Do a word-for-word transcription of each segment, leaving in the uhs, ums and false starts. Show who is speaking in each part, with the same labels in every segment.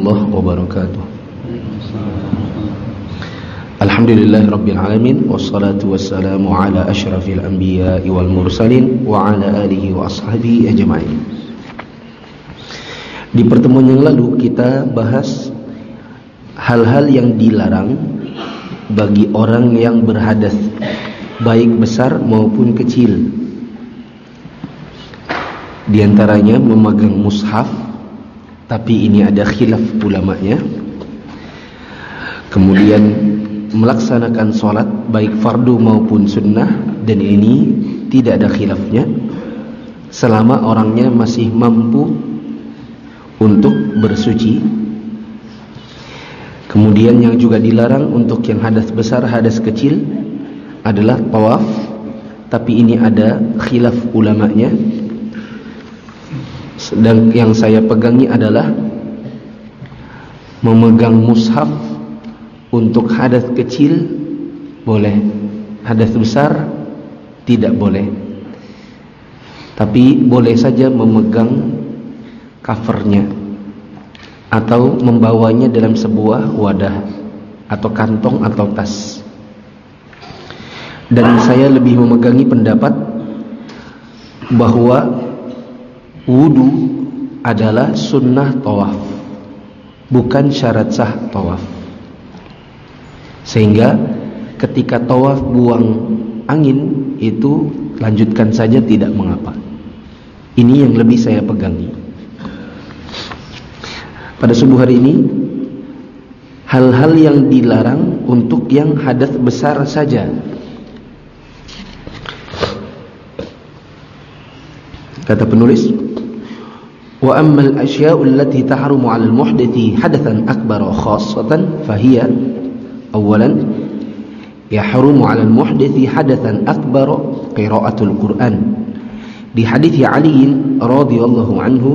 Speaker 1: warahmatullahi wabarakatuh. Alhamdulillahi rabbil alamin, wassalatu wassalamu ala asyrafil anbiya'i wal mursalin wa ala alihi wa ashabihi ajma'in. Di pertemuan yang lalu kita bahas hal-hal yang dilarang bagi orang yang berhadas, baik besar maupun kecil. Di antaranya memegang mushaf, tapi ini ada khilaf ulamanya. Kemudian melaksanakan sholat baik fardu maupun sunnah, dan ini tidak ada khilafnya selama orangnya masih mampu untuk bersuci. Kemudian yang juga dilarang untuk yang hadas besar, hadas kecil adalah tawaf, tapi ini ada khilaf ulamanya. Sedang yang saya pegangi adalah memegang mushaf untuk hadas kecil boleh, hadas besar tidak boleh. Tapi boleh saja memegang covernya atau membawanya dalam sebuah wadah atau kantong atau tas. Dan saya lebih memegangi pendapat bahwa wudu adalah sunnah tawaf, bukan syarat sah tawaf. Sehingga ketika tawaf buang angin itu lanjutkan saja, tidak mengapa. Ini yang lebih saya pegangi. Pada subuh hari ini, hal-hal yang dilarang untuk yang hadas besar saja. Kata penulis, wa ammal asya'u allati tahrumu 'alal muhdathi hadatsan akbar khassatan fahiya awalan yahrumu 'alal muhdathi hadatsan akbar qira'atul Qur'an. Di hadits Ali radhiyallahu anhu,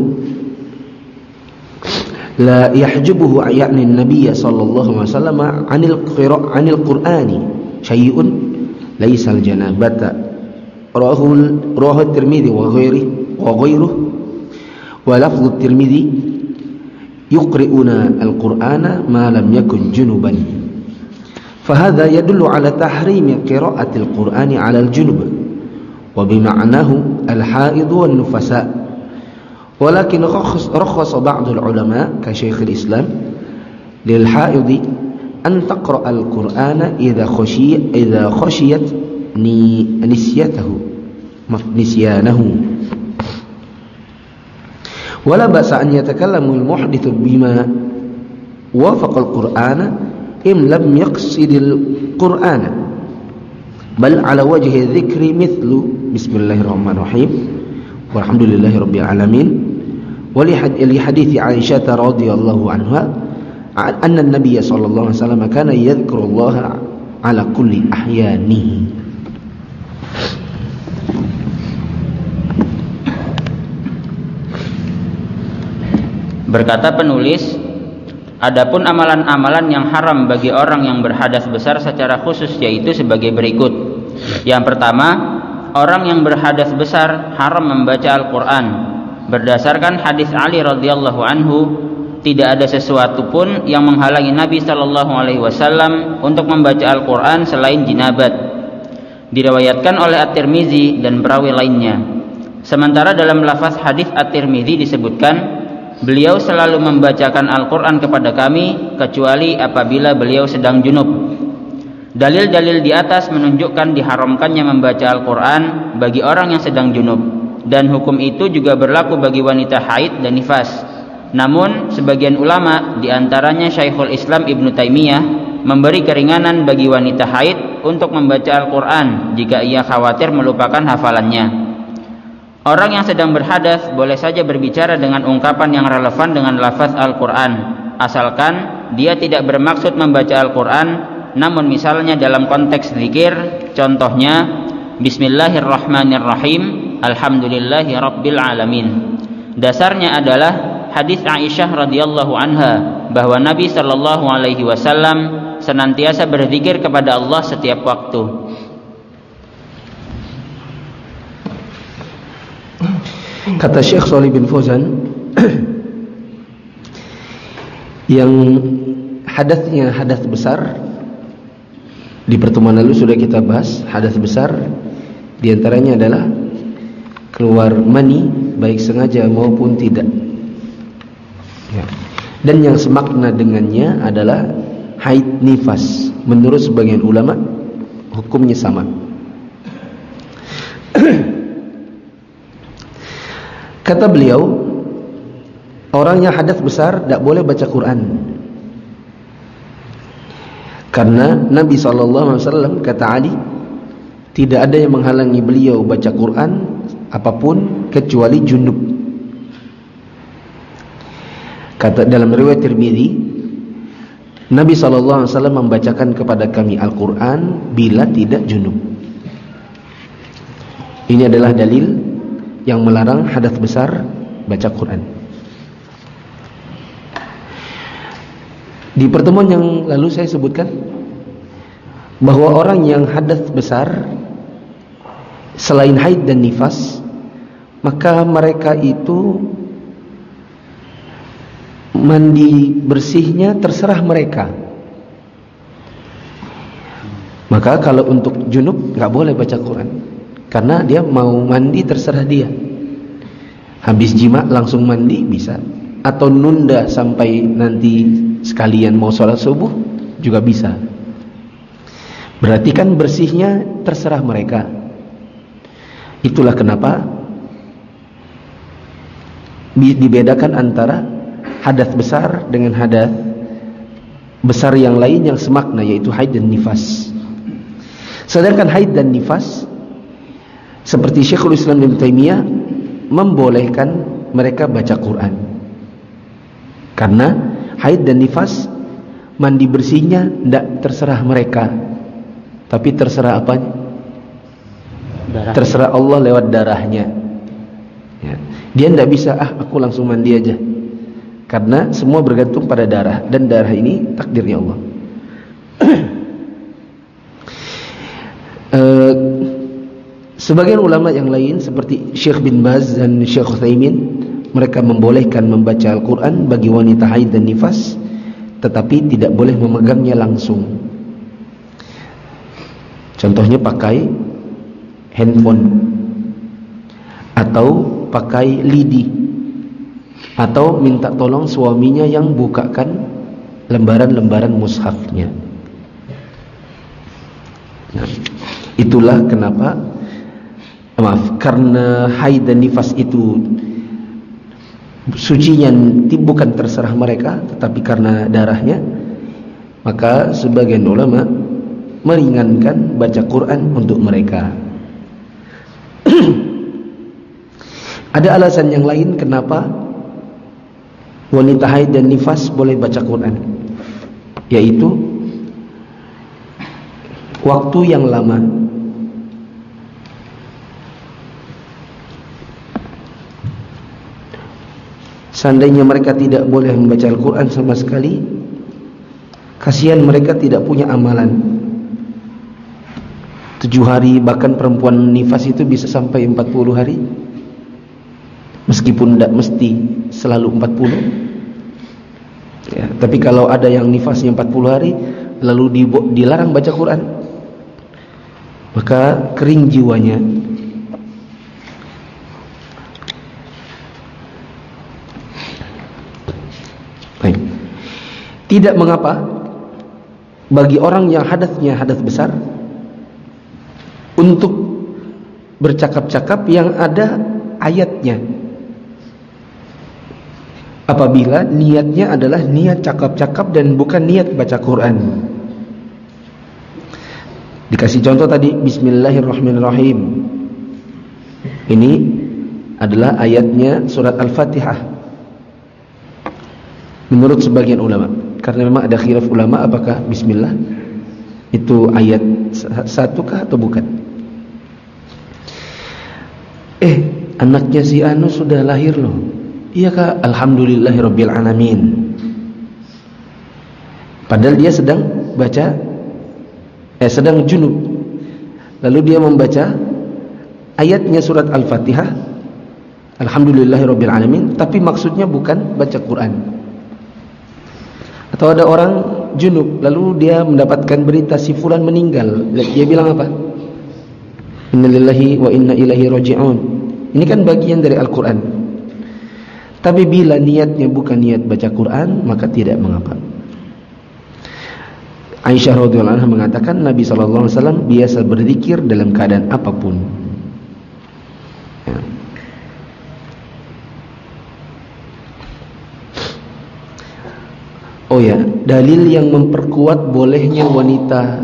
Speaker 1: la yahjubuhu ya'ni an-nabiy sallallahu alaihi wasallam 'anil qira' 'anil Qur'ani syai'un laisa al-janabata. Rawahu rawahu at-Tirmidzi wa ghairihi وغيره ولفظ الترمذي يقرؤون القرآن ما لم يكن جنبا فهذا يدل على تحريم قراءة القرآن على الجنب وبمعناه الحائض والنفساء ولكن رخص بعض العلماء كشيخ الإسلام للحائض أن تقرأ القرآن إذا خشي إذا خشيت نسيته نسيانه ولا بأس أن يتكلم المحدث بما وافق القرآن إن لم يقصد القرآن بل على وجه الذكر مثل بسم الله الرحمن الرحيم والحمد لله رب العالمين. ولحديث عائشة رضي الله عنها أن النبي صلى الله عليه وسلم كان يذكر الله على كل أحيانه.
Speaker 2: Berkata penulis, adapun amalan-amalan yang haram bagi orang yang berhadas besar secara khusus yaitu sebagai berikut. Yang pertama, orang yang berhadas besar haram membaca Al-Quran. Berdasarkan hadis Ali radhiyallahu anhu, tidak ada sesuatu pun yang menghalangi Nabi sallallahu alaihi wasallam untuk membaca Al-Quran selain jinabat. Diriwayatkan oleh At-Tirmidzi dan perawi lainnya. Sementara dalam lafaz hadis At-Tirmidzi disebutkan, beliau selalu membacakan Al-Quran kepada kami kecuali apabila beliau sedang junub. Dalil-dalil di atas menunjukkan diharamkannya membaca Al-Quran bagi orang yang sedang junub, dan hukum itu juga berlaku bagi wanita haid dan nifas. Namun sebagian ulama, diantaranya Syekhul Islam Ibnu Taimiyah, memberi keringanan bagi wanita haid untuk membaca Al-Quran jika ia khawatir melupakan hafalannya. Orang yang sedang berhadas boleh saja berbicara dengan ungkapan yang relevan dengan lafaz Al-Quran, asalkan dia tidak bermaksud membaca Al-Quran, namun misalnya dalam konteks zikir, contohnya Bismillahirrahmanirrahim, Alhamdulillahi Rabbil Alamin. Dasarnya adalah hadis Aisyah radhiyallahu anha bahwa Nabi sallallahu alaihi wasallam senantiasa berzikir kepada Allah setiap waktu.
Speaker 1: Kata Syekh Shalih bin Fauzan, Yang hadatsnya hadas besar, di pertemuan lalu sudah kita bahas. Hadas besar diantaranya adalah keluar mani baik sengaja maupun tidak ya. Dan yang semakna dengannya adalah haid nifas. Menurut sebagian ulama hukumnya sama. Kata beliau, orang yang hadas besar tidak boleh baca Quran, karena Nabi shallallahu alaihi wasallam kata Ali, tidak ada yang menghalangi beliau baca Quran apapun kecuali junub. Kata dalam riwayat Tirmidzi, Nabi shallallahu alaihi wasallam membacakan kepada kami Al-Quran bila tidak junub. Ini adalah dalil yang melarang hadas besar baca Quran. Di pertemuan yang lalu saya sebutkan bahwa orang yang hadas besar selain haid dan nifas, maka mereka itu mandi bersihnya terserah mereka. Maka kalau untuk junub nggak boleh baca Quran, karena dia mau mandi terserah dia. Habis jima langsung mandi bisa, atau nunda sampai nanti sekalian mau sholat subuh juga bisa. Berarti kan bersihnya terserah mereka. Itulah kenapa dibedakan antara hadas besar dengan hadas besar yang lain yang semakna, yaitu haid dan nifas. Sedangkan haid dan nifas, seperti Syekhul Islam Ibnu Taimiyah membolehkan mereka baca Quran, karena haid dan nifas mandi bersihnya tidak terserah mereka, tapi terserah apanya? Darah. Terserah Allah lewat darahnya ya. Dia tidak bisa, ah aku langsung mandi aja, karena semua bergantung pada darah, dan darah ini takdirnya Allah. uh, Sebagian ulama yang lain seperti Syekh bin Baz dan Syekh Utsaimin, mereka membolehkan membaca Al-Quran bagi wanita haid dan nifas, tetapi tidak boleh memegangnya langsung. Contohnya pakai handphone, atau pakai lidi, atau minta tolong suaminya yang bukakan lembaran-lembaran mushafnya. Nah, itulah kenapa, maaf, karena haid dan nifas itu sucinya bukan terserah mereka, tetapi karena darahnya, maka sebagian ulama meringankan baca Quran untuk mereka. Ada alasan yang lain kenapa wanita haid dan nifas boleh baca Quran, yaitu waktu yang lama. Seandainya mereka tidak boleh membaca Al-Quran sama sekali, kasihan mereka tidak punya amalan. Tujuh hari, bahkan perempuan nifas itu bisa sampai empat puluh hari, meskipun tidak mesti selalu empat puluh ya. Tapi kalau ada yang nifasnya empat puluh hari lalu dilarang baca Quran, maka kering jiwanya. Baik. Tidak mengapa bagi orang yang hadasnya hadas besar untuk bercakap-cakap yang ada ayatnya, apabila niatnya adalah niat cakap-cakap dan bukan niat baca Quran. Dikasih contoh tadi, Bismillahirrahmanirrahim. Ini adalah ayatnya surat Al-Fatihah menurut sebagian ulama, karena memang ada khilaf ulama apakah Bismillah itu ayat satu kah atau bukan. Eh, anaknya si Anu sudah lahir loh. Iya kak, alhamdulillahirabbil alamin. Padahal dia sedang baca, eh sedang junub. Lalu dia membaca ayatnya surat Al-Fatihah, alhamdulillahirabbil alamin, tapi maksudnya bukan baca Quran. Atau ada orang junub lalu dia mendapatkan berita si fulan meninggal, dia bilang apa? Innalillahi wa inna ilaihi raji'un. Ini kan bagian dari Al-Quran. Tapi bila niatnya bukan niat baca Quran, maka tidak mengapa. Aisyah radhiyallahu anha mengatakan Nabi sallallahu alaihi wasallam biasa berzikir dalam keadaan apapun. Ya. Oh ya, dalil yang memperkuat bolehnya wanita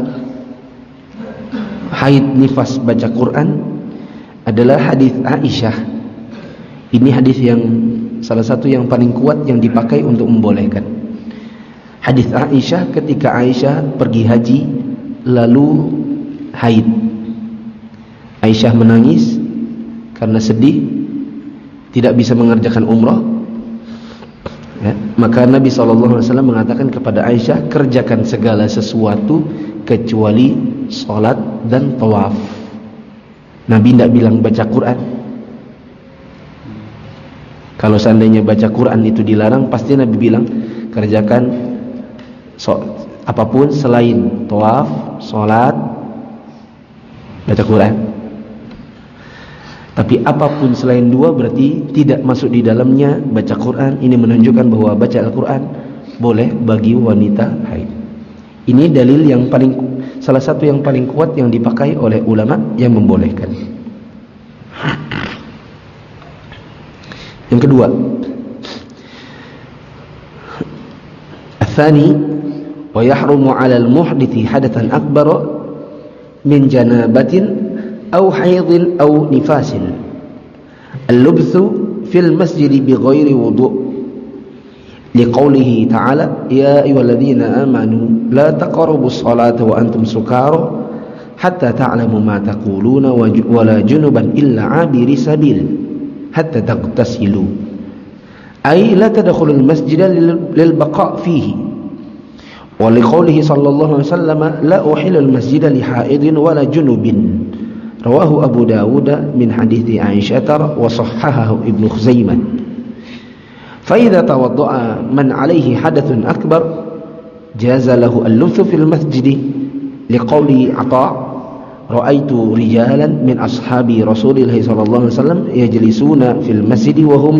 Speaker 1: haid nifas baca Quran adalah hadis Aisyah. Ini hadis yang salah satu yang paling kuat yang dipakai untuk membolehkan. Hadis Aisyah ketika Aisyah pergi haji lalu haid. Aisyah menangis karena sedih tidak bisa mengerjakan umrah. Ya, maka Nabi sallallahu alaihi wasallam mengatakan kepada Aisyah, kerjakan segala sesuatu kecuali salat dan tawaf. Nabi tidak bilang baca Quran. Kalau seandainya baca Quran itu dilarang, pasti Nabi bilang kerjakan so, apapun selain tawaf, salat, baca Quran. Tapi apapun selain dua berarti tidak masuk di dalamnya baca Quran. Ini menunjukkan bahwa baca Al-Quran boleh bagi wanita haid. Ini dalil yang paling, salah satu yang paling kuat yang dipakai oleh ulama yang membolehkan. Yang kedua, Al-Thani, wa yahrumu 'ala al-muhdithi hadathan akbar min janabatin أو حيض أو نفاس اللبث في المسجد بغير وضوء لقوله تعالى يا أيها الذين آمنوا لا تقربوا الصلاة وأنتم سكارى حتى تعلموا ما تقولون ولا جنبا إلا عابر سبيل حتى تغتسلوا أي لا تدخلوا المسجد للبقاء فيه ولقوله صلى الله عليه وسلم لا أحل المسجد لحائض ولا جنب رواه أبو داود من حديث عائشة وصححه ابن خزيمة فإذا توضأ من عليه حدث أكبر جاز له اللبث في المسجد لقول عطاء رأيت رجالا من أصحاب رسول الله صلى الله عليه وسلم يجلسون في المسجد وهم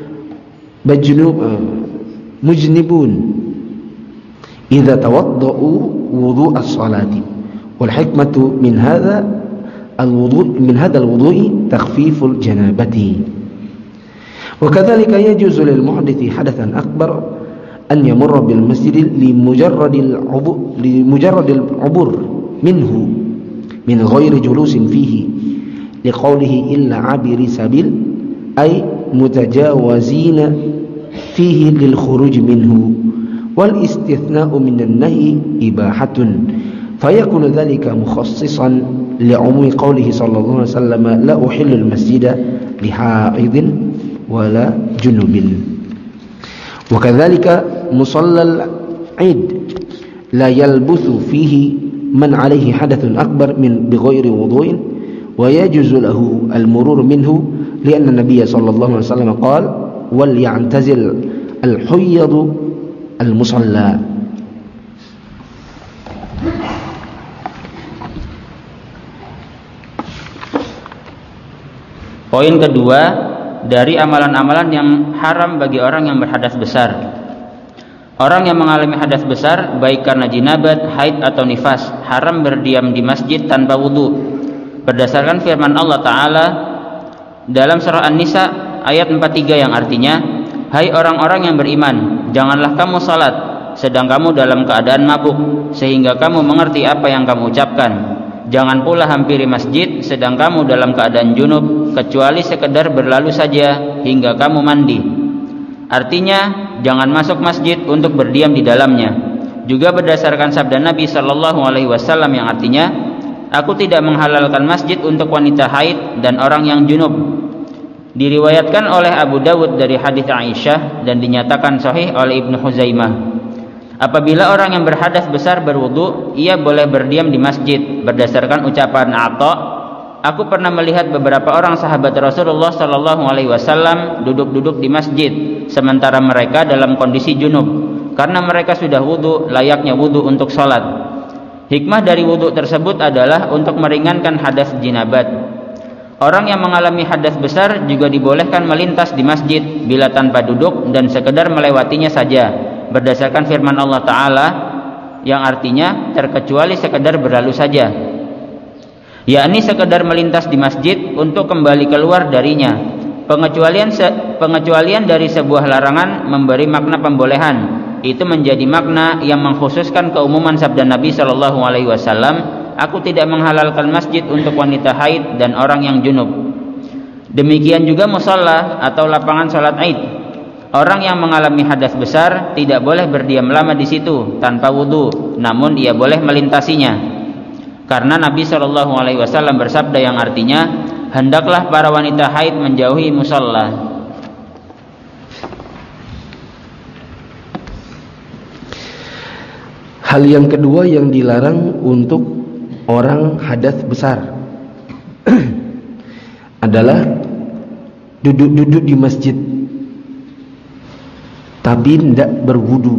Speaker 1: مجنبون إذا توضأوا وضوء الصلاة والحكمة من هذا الوضوء من هذا الوضوء تخفيف الجنابة وكذلك يجوز للمحدث حدثا أكبر أن يمر بالمسجد لمجرد العبور لمجرد العبور منه من غير جلوس فيه لقوله إلا عابر سبيل أي متجاوزين فيه للخروج منه والاستثناء من النهي إباحة فيكون ذلك مخصصا لعموم قوله صلى الله عليه وسلم لا أحل المسجد لحائض ولا جنب وكذلك مصلى العيد لا يلبث فيه من عليه حدث أكبر من بغير وضوء ويجوز له المرور منه لأن النبي صلى الله عليه وسلم قال وليعتزل الحيض المصلى.
Speaker 2: Poin kedua, dari amalan-amalan yang haram bagi orang yang berhadas besar. Orang yang mengalami hadas besar baik karena jinabat, haid atau nifas, haram berdiam di masjid tanpa wudu. Berdasarkan firman Allah Ta'ala dalam surah An-Nisa ayat empat puluh tiga yang artinya, hai orang-orang yang beriman, janganlah kamu salat sedang kamu dalam keadaan mabuk sehingga kamu mengerti apa yang kamu ucapkan. Jangan pula hampiri masjid sedang kamu dalam keadaan junub kecuali sekedar berlalu saja hingga kamu mandi. Artinya, jangan masuk masjid untuk berdiam di dalamnya. Juga berdasarkan sabda Nabi sallallahu alaihi wasallam yang artinya, aku tidak menghalalkan masjid untuk wanita haid dan orang yang junub. Diriwayatkan oleh Abu Dawud dari hadits Aisyah dan dinyatakan sahih oleh Ibnu Khuzaimah. Apabila orang yang berhadas besar berwudu, ia boleh berdiam di masjid. Berdasarkan ucapan Atha, aku pernah melihat beberapa orang sahabat Rasulullah sallallahu alaihi wasallam duduk-duduk di masjid sementara mereka dalam kondisi junub. karena mereka sudah wudu layaknya wudu untuk sholat. Hikmah dari wudu tersebut adalah untuk meringankan hadas jinabat. Orang yang mengalami hadas besar juga dibolehkan melintas di masjid bila tanpa duduk dan sekedar melewatinya saja, berdasarkan firman Allah Ta'ala yang artinya terkecuali sekedar berlalu saja, yakni sekedar melintas di masjid untuk kembali keluar darinya. Pengecualian se- pengecualian dari sebuah larangan memberi makna pembolehan. Itu menjadi makna yang mengkhususkan keumuman sabda Nabi Shallallahu Alaihi Wasallam, aku tidak menghalalkan masjid untuk wanita haid dan orang yang junub. Demikian juga musalla atau lapangan sholat Id. Orang yang mengalami hadas besar tidak boleh berdiam lama di situ tanpa wudu, namun ia boleh melintasinya. Karena Nabi Shallallahu Alaihi Wasallam bersabda yang artinya, hendaklah para wanita haid menjauhi musalla.
Speaker 1: Hal yang kedua yang dilarang untuk orang hadas besar adalah duduk-duduk di masjid tapi tidak berwudu.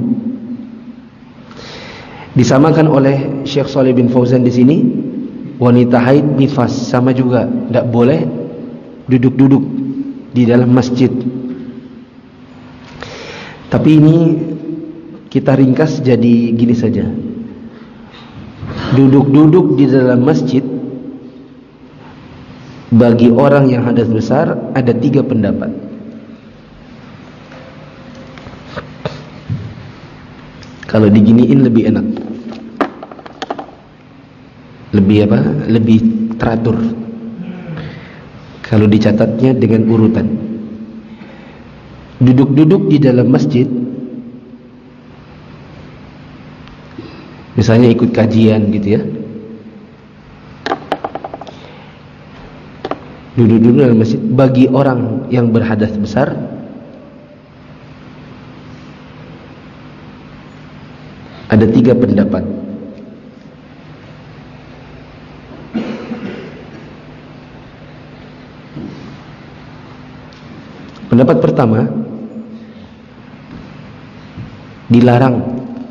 Speaker 1: Disamakan oleh Syekh Shalih bin Fauzan di sini, wanita haid nifas sama juga, tidak boleh duduk-duduk di dalam masjid. Tapi ini kita ringkas jadi gini saja. Duduk-duduk di dalam masjid bagi orang yang hadas besar ada tiga pendapat. Kalau diginiin lebih enak, lebih apa? Lebih teratur. Kalau dicatatnya dengan urutan. Duduk-duduk di dalam masjid, misalnya ikut kajian gitu ya, duduk-duduk dalam masjid bagi orang yang berhadas besar ada tiga pendapat. Pendapat pertama, dilarang.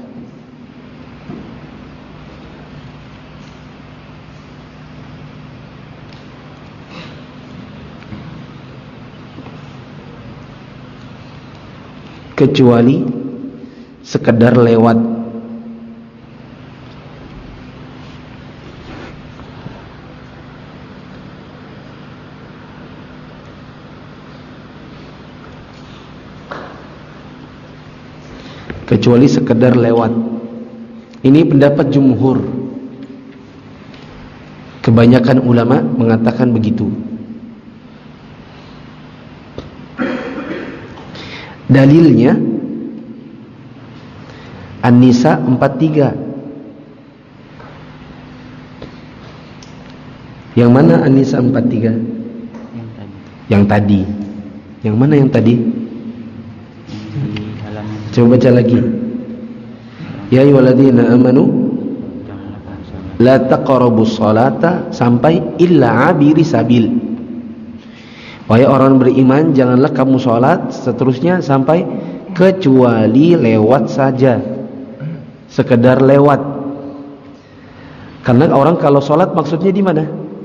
Speaker 1: Kecuali sekedar lewat. Kecuali sekedar lewat. Ini pendapat jumhur. Kebanyakan ulama mengatakan begitu. Dalilnya An-Nisa empat puluh tiga. Yang mana An-Nisa empat puluh tiga?
Speaker 2: Yang tadi.
Speaker 1: Yang tadi. Yang mana yang tadi?
Speaker 2: Di halaman.
Speaker 1: Coba baca lagi. Ya ayyuhalladzina amanu la taqrabus salata sampai illa abiri sabil. Wahai orang beriman, janganlah kamu sholat seterusnya sampai kecuali lewat saja, sekedar lewat. Karena orang kalau sholat maksudnya di mana?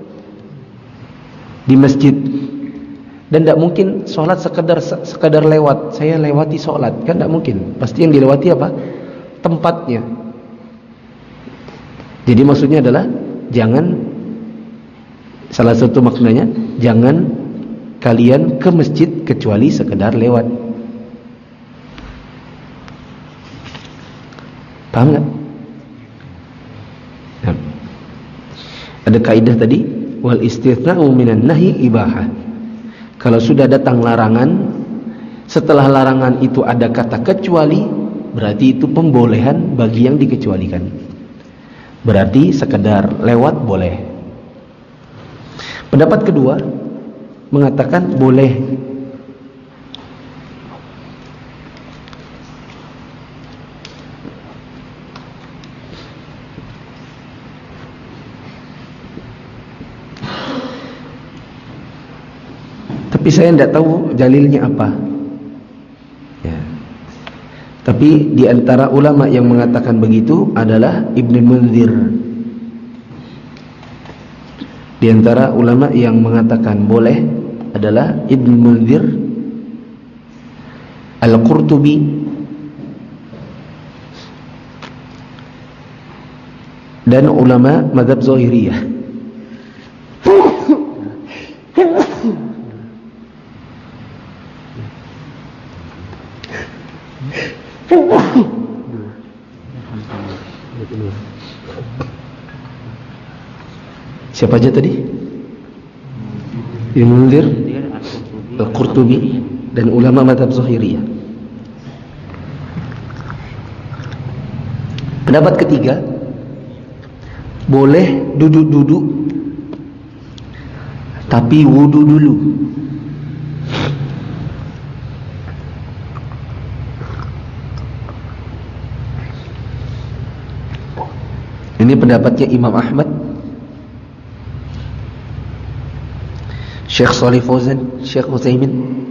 Speaker 1: Di masjid. Dan tidak mungkin sholat sekedar sekedar lewat. Saya lewati sholat, kan tidak mungkin. Pasti yang dilewati apa? Tempatnya. Jadi maksudnya adalah jangan, salah satu maknanya jangan kalian ke masjid kecuali sekedar lewat. Paham nggak? Nah, ada kaidah tadi, wal istithna'u minan nahi ibahah. Kalau sudah datang larangan, setelah larangan itu ada kata kecuali, berarti itu pembolehan bagi yang dikecualikan. Berarti sekedar lewat boleh. Pendapat kedua mengatakan boleh. Tapi saya tidak tahu dalilnya apa. Ya. Tapi di antara ulama yang mengatakan begitu adalah Ibnu Munzir. Di antara ulama yang mengatakan boleh adalah Ibnu Munzir, Al-Qurtubi, dan ulama mazhab Zahiriyah. Siapa aja tadi? Ibnu Munzir, Al-Qurtubi, dan ulama mazhab Zahiriyah. Pendapat ketiga, boleh duduk-duduk tapi wudu dulu. Ini pendapatnya Imam Ahmad, Syekh Shalih Fauzan, Syekh Utsaimin.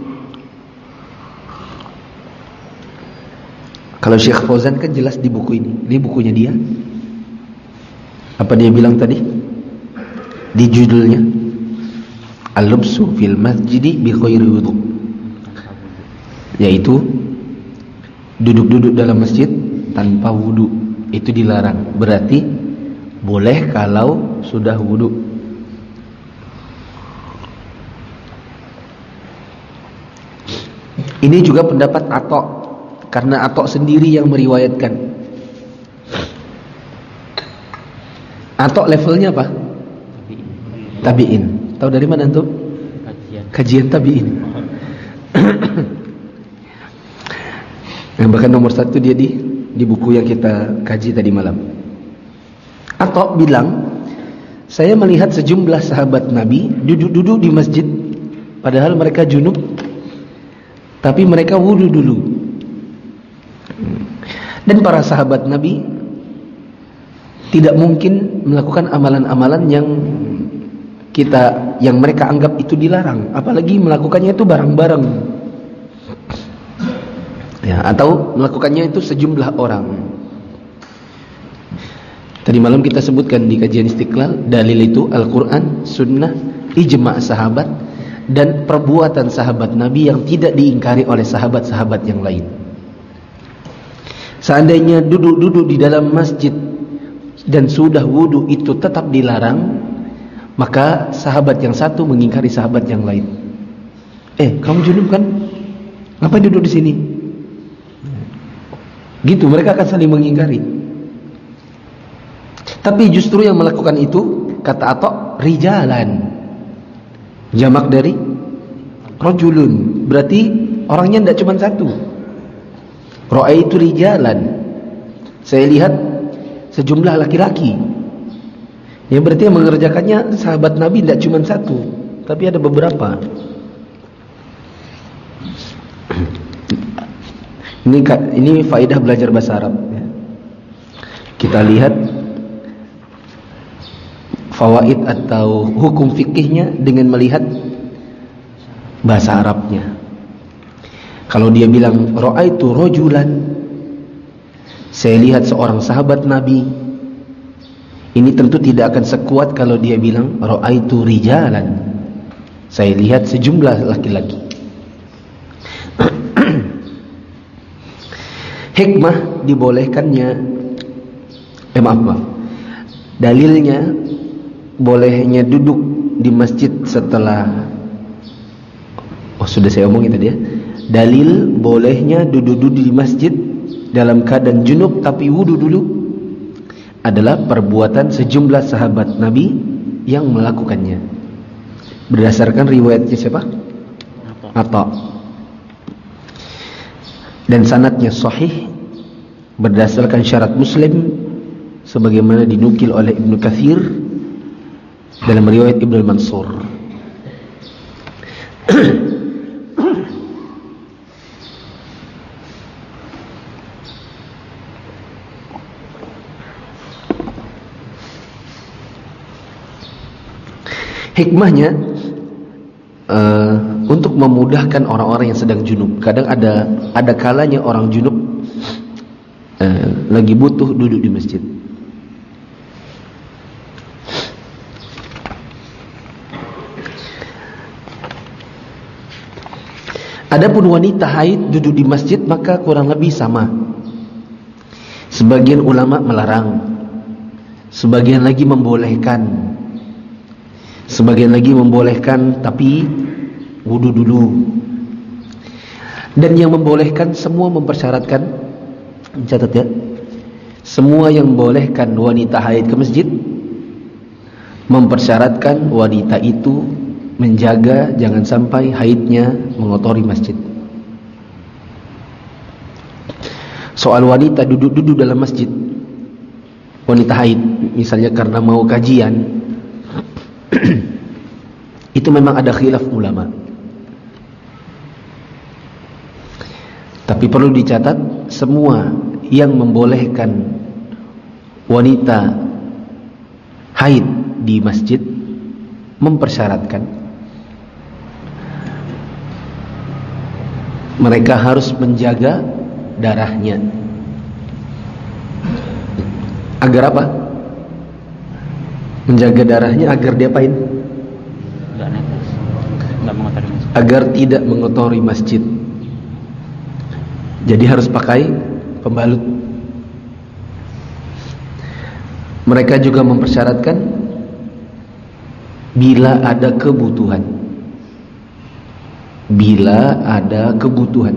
Speaker 1: Kalau Syekh Fauzan kan jelas di buku ini, ini bukunya dia. Apa dia bilang tadi? Di judulnya Al-Lubsu fil Masjidi bi ghairi wudu, yaitu duduk-duduk dalam masjid tanpa wudu itu dilarang. Berarti boleh kalau sudah wudu. Ini juga pendapat Atok, karena Atok sendiri yang meriwayatkan. Atok levelnya apa? Tabi'in. Tahu dari mana tuh? Kajian. Kajian tabi'in. Yang bahkan nomor satu dia di di buku yang kita kaji tadi malam. Atok bilang, saya melihat sejumlah sahabat Nabi duduk-duduk di masjid, padahal mereka junub, tapi mereka wudu dulu. Dan para sahabat Nabi tidak mungkin melakukan amalan-amalan yang kita, yang mereka anggap itu dilarang, apalagi melakukannya itu bareng-bareng, ya, atau melakukannya itu sejumlah orang. Tadi malam kita sebutkan di kajian Istiqlal, dalil itu Al-Quran, Sunnah, ijma' sahabat, dan perbuatan sahabat Nabi yang tidak diingkari oleh sahabat-sahabat yang lain. Seandainya duduk-duduk di dalam masjid dan sudah wudu itu tetap dilarang, maka sahabat yang satu mengingkari sahabat yang lain. Eh, kamu junub kan? Ngapain duduk di sini? Gitu, mereka akan saling mengingkari. Tapi justru yang melakukan itu, kata Atok, rijalan, jamak dari rajulun, berarti orangnya tidak cuma satu. Ra'aitu rijalan, saya lihat sejumlah laki-laki. Ya, berarti yang mengerjakannya sahabat Nabi tidak cuma satu, tapi ada beberapa. Ini ini faedah belajar bahasa Arab. Kita lihat fawaid atau hukum fikihnya dengan melihat bahasa Arabnya. Kalau dia bilang ra'aitu rajulan, saya lihat seorang sahabat Nabi, ini tentu tidak akan sekuat kalau dia bilang ra'aitu rijalan, saya lihat sejumlah laki-laki. Hikmah dibolehkannya, eh maaf maaf, dalilnya bolehnya duduk di masjid setelah, oh sudah saya omongin tadi ya. Dalil bolehnya duduk-duduk di masjid dalam keadaan junub tapi wudu dulu adalah perbuatan sejumlah sahabat Nabi yang melakukannya. Berdasarkan riwayatnya siapa? Atta. Dan sanadnya sahih berdasarkan syarat Muslim sebagaimana dinukil oleh Ibnu Katsir dalam riwayat Ibnu Mansur. Hikmahnya uh, untuk memudahkan orang-orang yang sedang junub. Kadang ada ada kalanya orang junub lagi butuh duduk di masjid. Adapun wanita haid duduk di masjid maka kurang lebih sama. Sebagian ulama melarang, sebagian lagi membolehkan. Sebagian lagi membolehkan tapi wudu dulu. Dan yang membolehkan semua mempersyaratkan, catat ya, semua yang membolehkan wanita haid ke masjid mempersyaratkan wanita itu menjaga jangan sampai haidnya mengotori masjid. Soal wanita duduk-duduk dalam masjid, wanita haid misalnya karena mau kajian, itu memang ada khilaf ulama. Tapi perlu dicatat, semua yang membolehkan wanita haid di masjid mempersyaratkan mereka harus menjaga darahnya. Agar apa? Menjaga darahnya agar dia apain?
Speaker 2: Enggak netes. Enggak mengotori masjid.
Speaker 1: Agar tidak mengotori masjid. Jadi harus pakai pembalut. Mereka juga mempersyaratkan bila ada kebutuhan. Bila ada kebutuhan.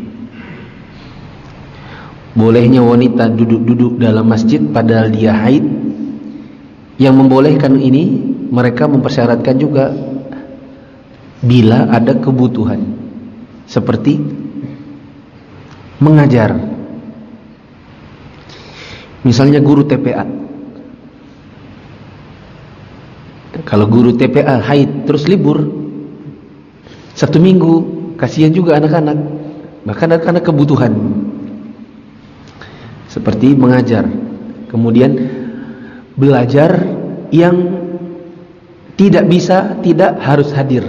Speaker 1: Bolehnya wanita duduk-duduk dalam masjid padahal dia haid. Yang membolehkan ini mereka mempersyaratkan juga bila ada kebutuhan. Seperti mengajar. Misalnya guru T P A. Kalau guru T P A haid terus libur satu minggu, kasihan juga anak-anak. Bahkan anak-anak kebutuhan seperti mengajar, kemudian belajar yang tidak bisa, tidak harus hadir.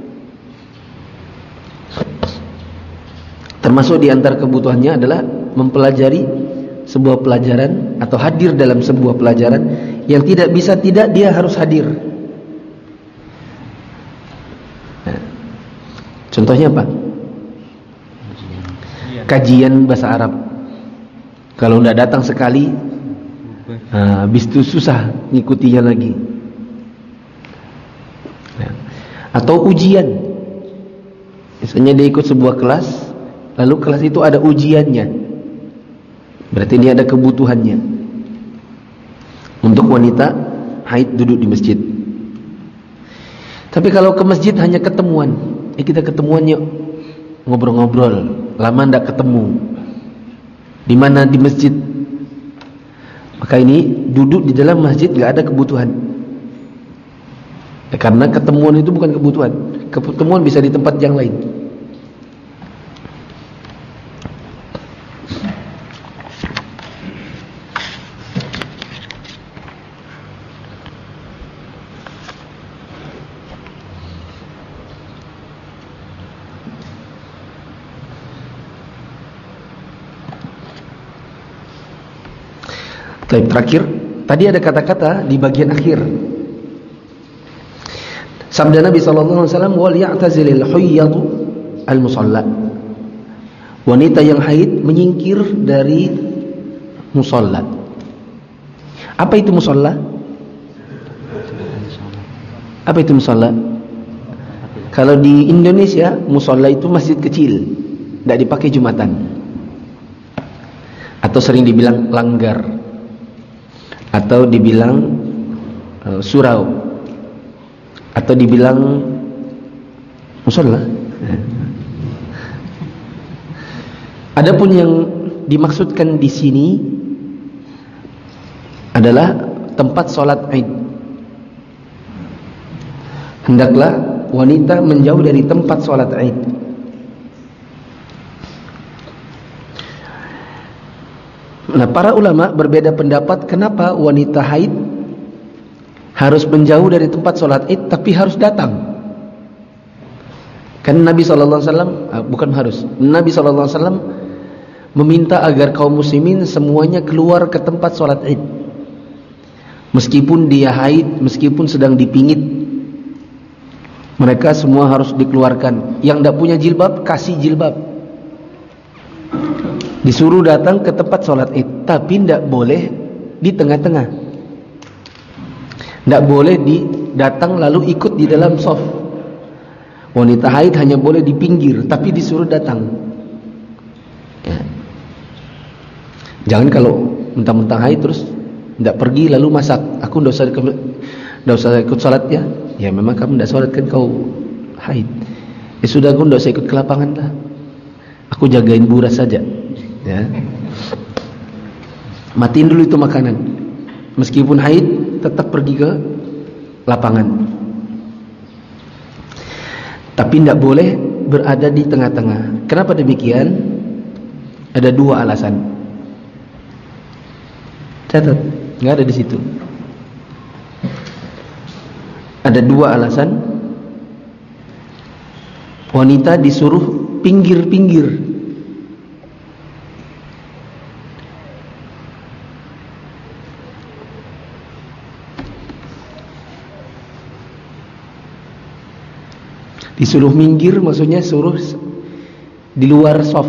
Speaker 1: Termasuk di antara kebutuhannya adalah mempelajari sebuah pelajaran atau hadir dalam sebuah pelajaran yang tidak bisa, tidak dia harus hadir. Nah, contohnya apa? Kajian bahasa Arab. Kalau tidak datang sekali, nah, habis itu susah ngikutinya lagi. Nah, atau ujian. Misalnya dia ikut sebuah kelas, lalu kelas itu ada ujiannya, berarti dia ada kebutuhannya. Untuk wanita haid duduk di masjid. Tapi kalau ke masjid hanya ketemuan, eh kita ketemuan yuk, ngobrol-ngobrol, lama ndak ketemu. Di mana? Di masjid. Maka ini duduk di dalam masjid gak ada kebutuhan. Eh, karena ketemuan itu bukan kebutuhan. Ketemuan bisa di tempat yang lain. Baik, terakhir, tadi ada kata-kata di bagian akhir. Sabda Nabi sallallahu alaihi wasallam, "Wal ya'tazilil huyyadu al-musalla." Wanita yang haid menyingkir dari musalla. Apa itu musalla? Apa itu musalla? Kalau di Indonesia, musalla itu masjid kecil, tidak dipakai Jumatan. Atau sering dibilang langgar, atau dibilang uh, surau, atau dibilang musalla. Adapun yang dimaksudkan di sini adalah tempat sholat Id. Hendaklah wanita menjauh dari tempat sholat Id. Nah, para ulama berbeda pendapat kenapa wanita haid harus menjauh dari tempat sholat Id tapi harus datang. Kan Nabi sallallahu alaihi wasallam bukan harus. Nabi sallallahu alaihi wasallam meminta agar kaum muslimin semuanya keluar ke tempat sholat Id. Meskipun dia haid, meskipun sedang dipingit, mereka semua harus dikeluarkan. Yang tidak punya jilbab, kasih jilbab. Disuruh datang ke tempat sholat Id, tapi tidak boleh di tengah-tengah. Tidak boleh di datang lalu ikut di dalam shaf. Wanita haid hanya boleh di pinggir, tapi disuruh datang. Ya. Jangan kalau mentang-mentang haid terus tidak pergi lalu masak. Aku tidak usah tidak usah ikut sholatnya. Ya memang kamu tidak sholat kan kau haid. Ya sudah, aku tidak usah ikut ke lapangan lah. Aku jagain buras saja. Ya. Matiin dulu itu makanan. Meskipun haid tetap pergi ke lapangan. Tapi tidak boleh berada di tengah-tengah. Kenapa demikian? Ada dua alasan. Catat, nggak ada di situ. Ada dua alasan. Wanita disuruh pinggir-pinggir. Disuruh minggir maksudnya suruh di luar shaf.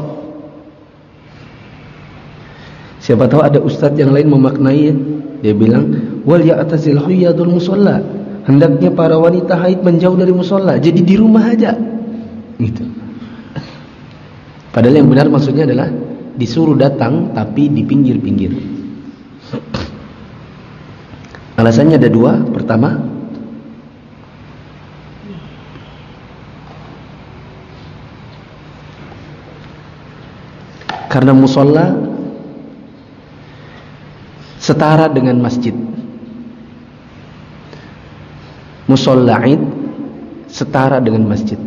Speaker 1: Siapa tahu ada ustadz yang lain memaknai ya. Dia bilang wal ya'tazil huyadul musalla. Hendaknya para wanita haid menjauh dari musalla. Jadi di rumah aja. Gitu. Padahal yang benar maksudnya adalah disuruh datang tapi di pinggir-pinggir. Alasannya ada dua. Pertama, karena musola setara dengan masjid. Musola Id setara dengan masjid.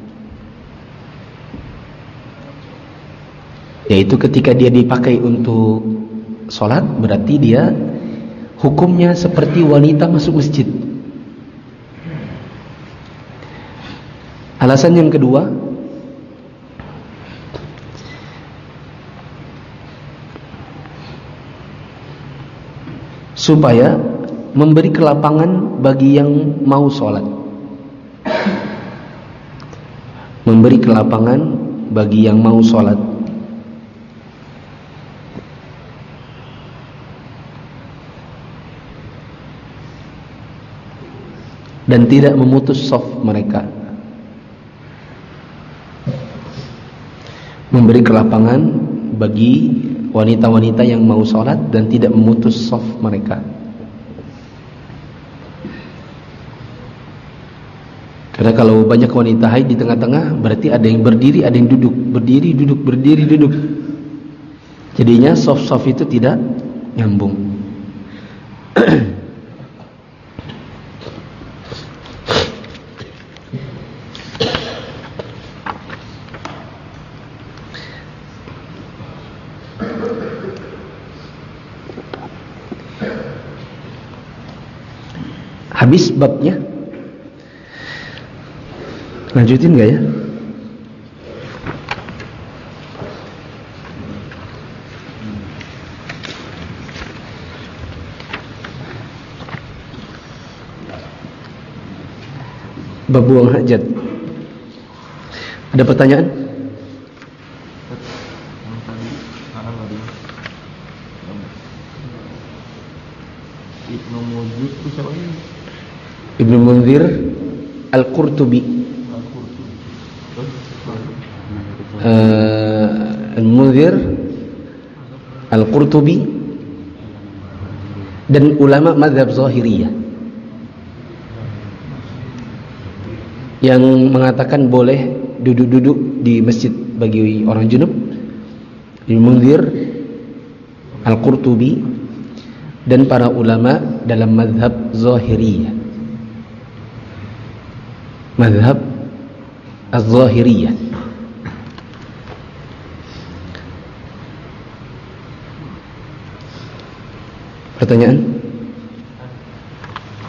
Speaker 1: Yaitu ketika dia dipakai untuk sholat, berarti dia hukumnya seperti wanita masuk masjid. Alasan yang kedua, supaya memberi kelapangan bagi yang mau sholat. Memberi kelapangan bagi yang mau sholat. Dan tidak memutus shaf mereka. Memberi kelapangan bagi wanita-wanita yang mau sholat dan tidak memutus shaf mereka. Karena kalau banyak wanita haid di tengah-tengah, berarti ada yang berdiri, ada yang duduk, berdiri, duduk, berdiri, duduk. Jadinya shaf-shaf itu tidak nyambung. Habis babnya. Lanjutin gak ya? Bab buang hajat. Ada pertanyaan?
Speaker 3: Ibnu Munzir itu siapa ini?
Speaker 1: Ibnu Munzir Al-Qurtubi. uh, Al-Munzir Al-Qurtubi dan ulama mazhab Zahiriyah yang mengatakan boleh duduk-duduk di masjid bagi orang junub. Ibnu Munzir Al-Qurtubi dan para ulama dalam mazhab Zahiriyah, mazhab Az-Zahiriyah. Pertanyaan?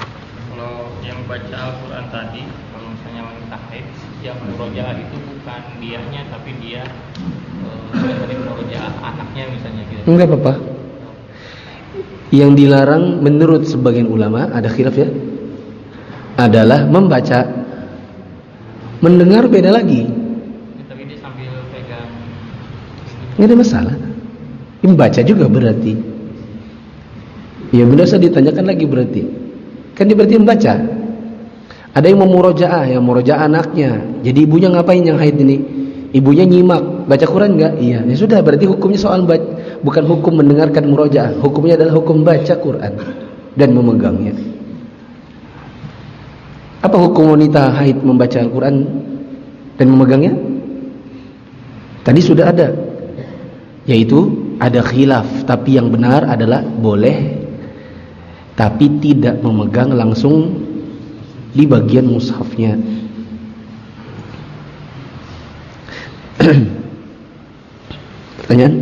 Speaker 4: Kalau yang baca Al-Quran tadi, kalau misalnya wanita haid, yang murojaah itu bukan dianya tapi dia eh, dari murojaah anaknya misalnya gitu.
Speaker 1: Enggak apa-apa. Yang dilarang menurut sebagian ulama, ada khilaf ya, adalah membaca. Mendengar beda lagi.
Speaker 4: Ya, tapi dia sambil pegang.
Speaker 1: Nggak ada masalah. Membaca juga berarti. Ya benar, saya ditanyakan lagi berarti. Kan dia berarti membaca. Ada yang mau murojaah, yang murojaah anaknya. Jadi ibunya ngapain yang haid ini? Ibunya nyimak, baca Quran enggak? Iya. Ya sudah, berarti hukumnya soal baca, bukan hukum mendengarkan murojaah. Hukumnya adalah hukum baca Quran dan memegangnya. Apa hukum wanita haid membaca Al-Quran dan memegangnya? Tadi sudah ada, yaitu ada khilaf, tapi yang benar adalah boleh, tapi tidak memegang langsung di bagian mushafnya. Pertanyaan?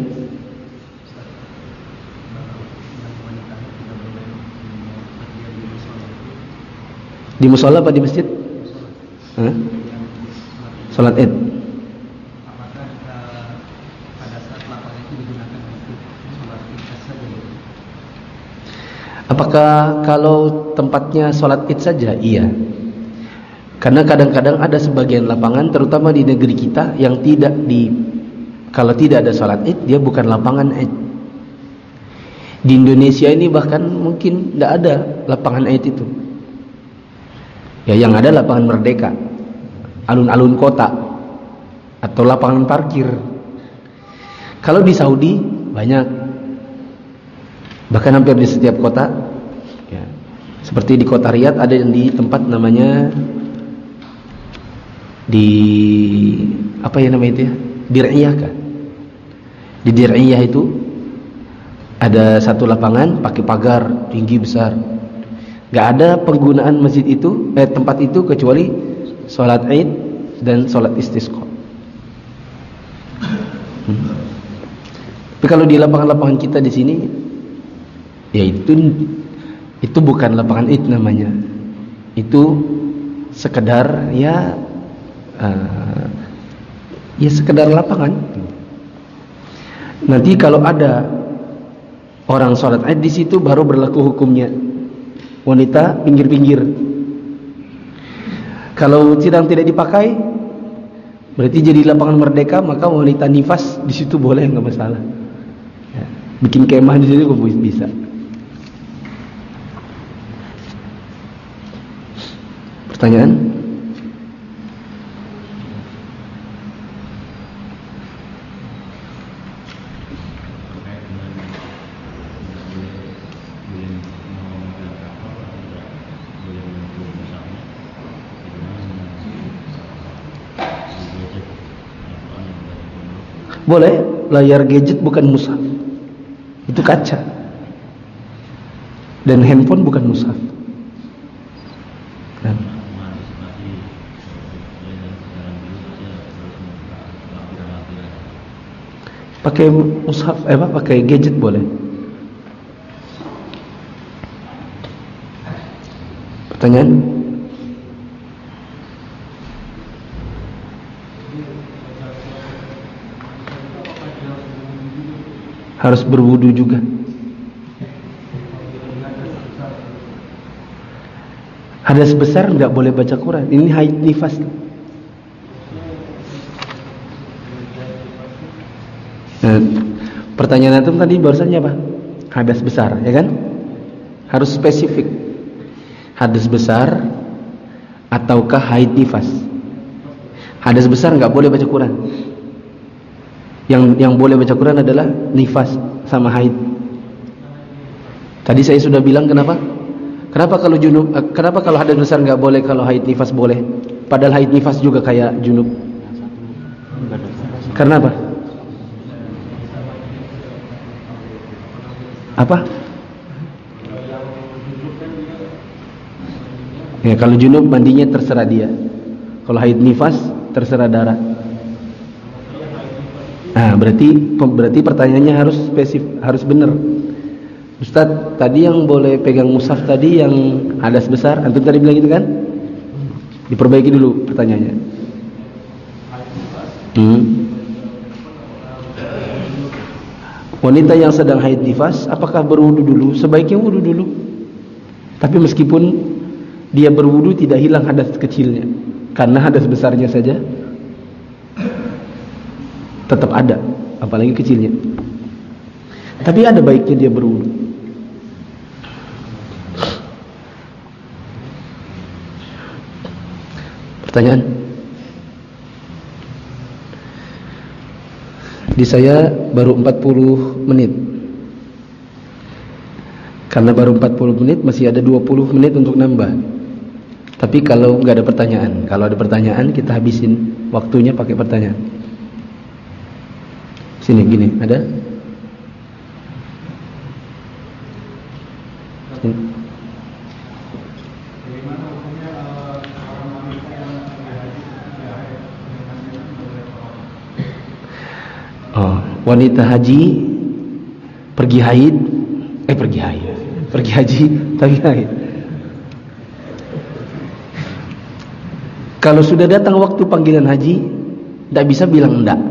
Speaker 1: Di musola apa di masjid? Hah? Salat Id. Apakah kalau tempatnya sholat id saja? Iya. Karena kadang-kadang ada sebagian lapangan, terutama di negeri kita, yang tidak di, kalau tidak ada sholat id, dia bukan lapangan id. Di Indonesia ini bahkan mungkin tidak ada lapangan id itu. Ya, yang ada lapangan Merdeka, alun-alun kota, atau lapangan parkir. Kalau di Saudi banyak. Bahkan hampir di setiap kota ya. Seperti di kota Riyadh ada yang di tempat namanya di apa ya namanya itu ya, Dir'iyah kan. Di Dir'iyah itu ada satu lapangan pakai pagar tinggi besar. Gak ada penggunaan masjid itu eh, tempat itu kecuali sholat Id dan sholat istisqa. hmm. Tapi kalau di lapangan-lapangan kita di sini, ya itu itu bukan lapangan id namanya. Itu sekedar ya uh, ya sekedar lapangan. Nanti kalau ada orang sholat id di situ baru berlaku hukumnya. Wanita pinggir-pinggir. Kalau sedang tidak dipakai, berarti jadi lapangan Merdeka, maka wanita nifas di situ boleh, nggak masalah. Ya, bikin kemah di situ bisa. Pertanyaan? Boleh, layar gadget bukan mushaf. Itu kaca. Dan handphone bukan mushaf. Nah. Pakai mushaf, eh apa? Pakai gadget boleh. Pertanyaan? Harus berwudu juga. Hadas besar nggak boleh baca Quran. Ini haid nifas. Nah, pertanyaan itu tadi barusannya apa? Hadas besar, ya kan? Harus spesifik. Hadas besar ataukah haid nifas? Hadas besar nggak boleh baca Quran. Yang yang boleh baca Quran adalah nifas sama haid. Tadi saya sudah bilang kenapa? Kenapa kalau junub? Kenapa kalau hadas besar nggak boleh, kalau haid nifas boleh? Padahal haid nifas juga kayak junub. Karena apa? Apa? Ya, kalau junub mandinya terserah dia. Kalau haid nifas terserah darah. Nah, berarti berarti pertanyaannya harus spesifik, harus benar. Ustaz, tadi yang boleh pegang mushaf tadi yang hadas besar, antum tadi bilang gitu kan? Diperbaiki dulu pertanyaannya. Hmm. Wanita yang sedang haid nifas, apakah berwudu dulu? Sebaiknya wudu dulu. Tapi meskipun dia berwudu tidak hilang hadas kecilnya, karena hadas besarnya saja tetap ada, apalagi kecilnya. Tapi ada baiknya dia berwudu. Pertanyaan? Di saya baru empat puluh menit. Karena baru empat puluh menit, masih ada dua puluh menit untuk nambah. Tapi kalau nggak ada pertanyaan, kalau ada pertanyaan kita habisin waktunya pakai pertanyaan. Sini gini, ada? Sini. Oh, wanita haji pergi haid, eh pergi haid, pergi haji tapi haid. Kalau sudah datang waktu panggilan haji, tidak bisa bilang enggak.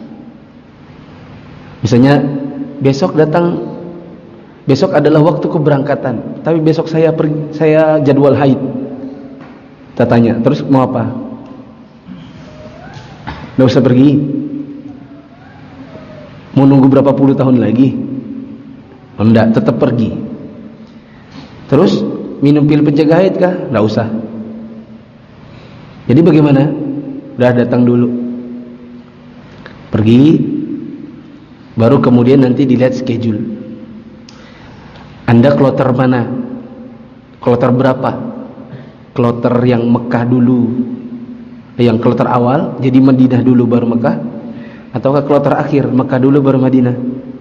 Speaker 1: Misalnya besok datang, besok adalah waktu keberangkatan, tapi besok saya pergi, saya jadwal haid. Kita tanya, terus mau apa? Tidak usah pergi. Mau nunggu berapa puluh tahun lagi? Oh, enggak, tetap pergi. Terus minum pil pencegah haid kah? Enggak usah. Jadi bagaimana? Udah datang dulu, pergi, baru kemudian nanti dilihat schedule. Anda kloter mana? Kloter berapa? Kloter yang Mekah dulu, yang kloter awal, jadi Madinah dulu baru Mekah, ataukah kloter akhir, Mekah dulu baru Madinah?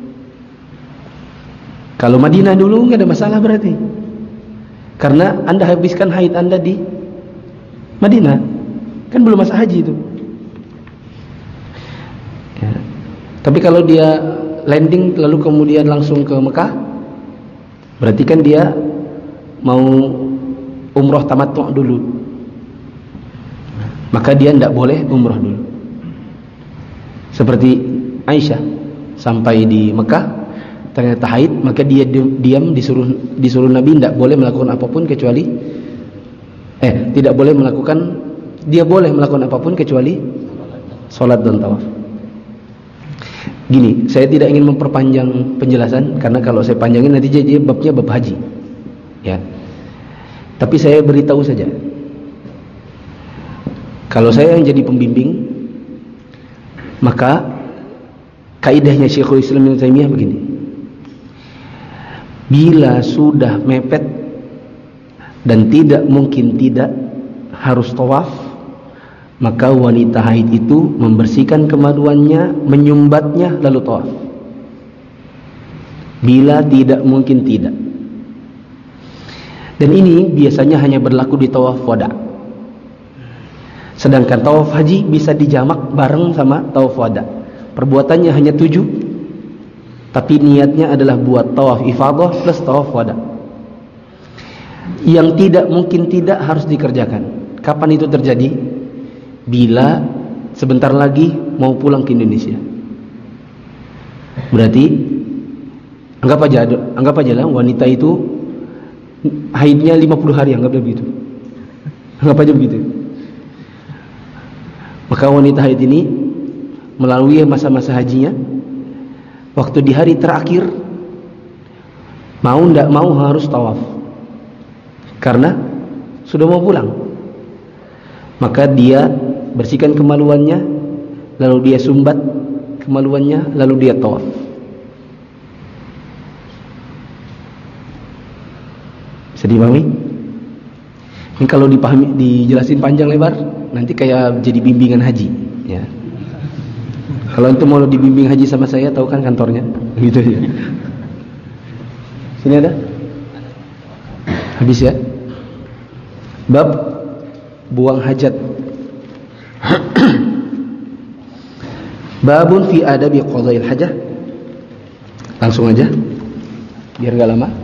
Speaker 1: Kalau Madinah dulu nggak ada masalah berarti, karena Anda habiskan haid Anda di Madinah, kan belum masa haji itu. Ya. Tapi kalau dia landing lalu kemudian langsung ke Mekah, berarti kan dia mau umroh tamattu dulu, maka dia tidak boleh umroh dulu. Seperti Aisyah sampai di Mekah ternyata haid, maka dia diam, disuruh disuruh Nabi tidak boleh melakukan apapun kecuali eh tidak boleh melakukan dia boleh melakukan apapun kecuali sholat dan tawaf. Gini, saya tidak ingin memperpanjang penjelasan karena kalau saya panjangin nanti jadi babnya bab haji, ya. Tapi saya beritahu saja, kalau saya yang jadi pembimbing, maka kaidahnya Syekhul Islam Ibnu Taimiyah begini: bila sudah mepet dan tidak mungkin tidak harus tawaf, maka wanita haid itu membersihkan kemaluannya, menyumbatnya, lalu tawaf. Bila tidak mungkin tidak. Dan ini biasanya hanya berlaku di tawaf wada. Sedangkan tawaf haji bisa dijamak bareng sama tawaf wada. Perbuatannya hanya tujuh, tapi niatnya adalah buat tawaf ifadah plus tawaf wada. Yang tidak mungkin tidak harus dikerjakan. Kapan itu terjadi? Bila sebentar lagi mau pulang ke Indonesia. Berarti anggap aja anggap aja lah wanita itu haidnya lima puluh hari, anggap begitu. Anggap aja begitu. Maka wanita haid ini melalui masa-masa hajinya, waktu di hari terakhir mau ndak mau harus tawaf. Karena sudah mau pulang. Maka dia bersihkan kemaluannya, lalu dia sumbat kemaluannya, lalu dia tawaf. Bisa dipahami? Ini kalau dipahami, dijelasin panjang lebar, nanti kayak jadi bimbingan haji, ya. Kalau itu mau dibimbing haji sama saya, tahu kan kantornya, gitu ya. Sini ada? Habis ya? Bab buang hajat. Babun fi adabi qada'il hajah. Langsung aja biar gak lama.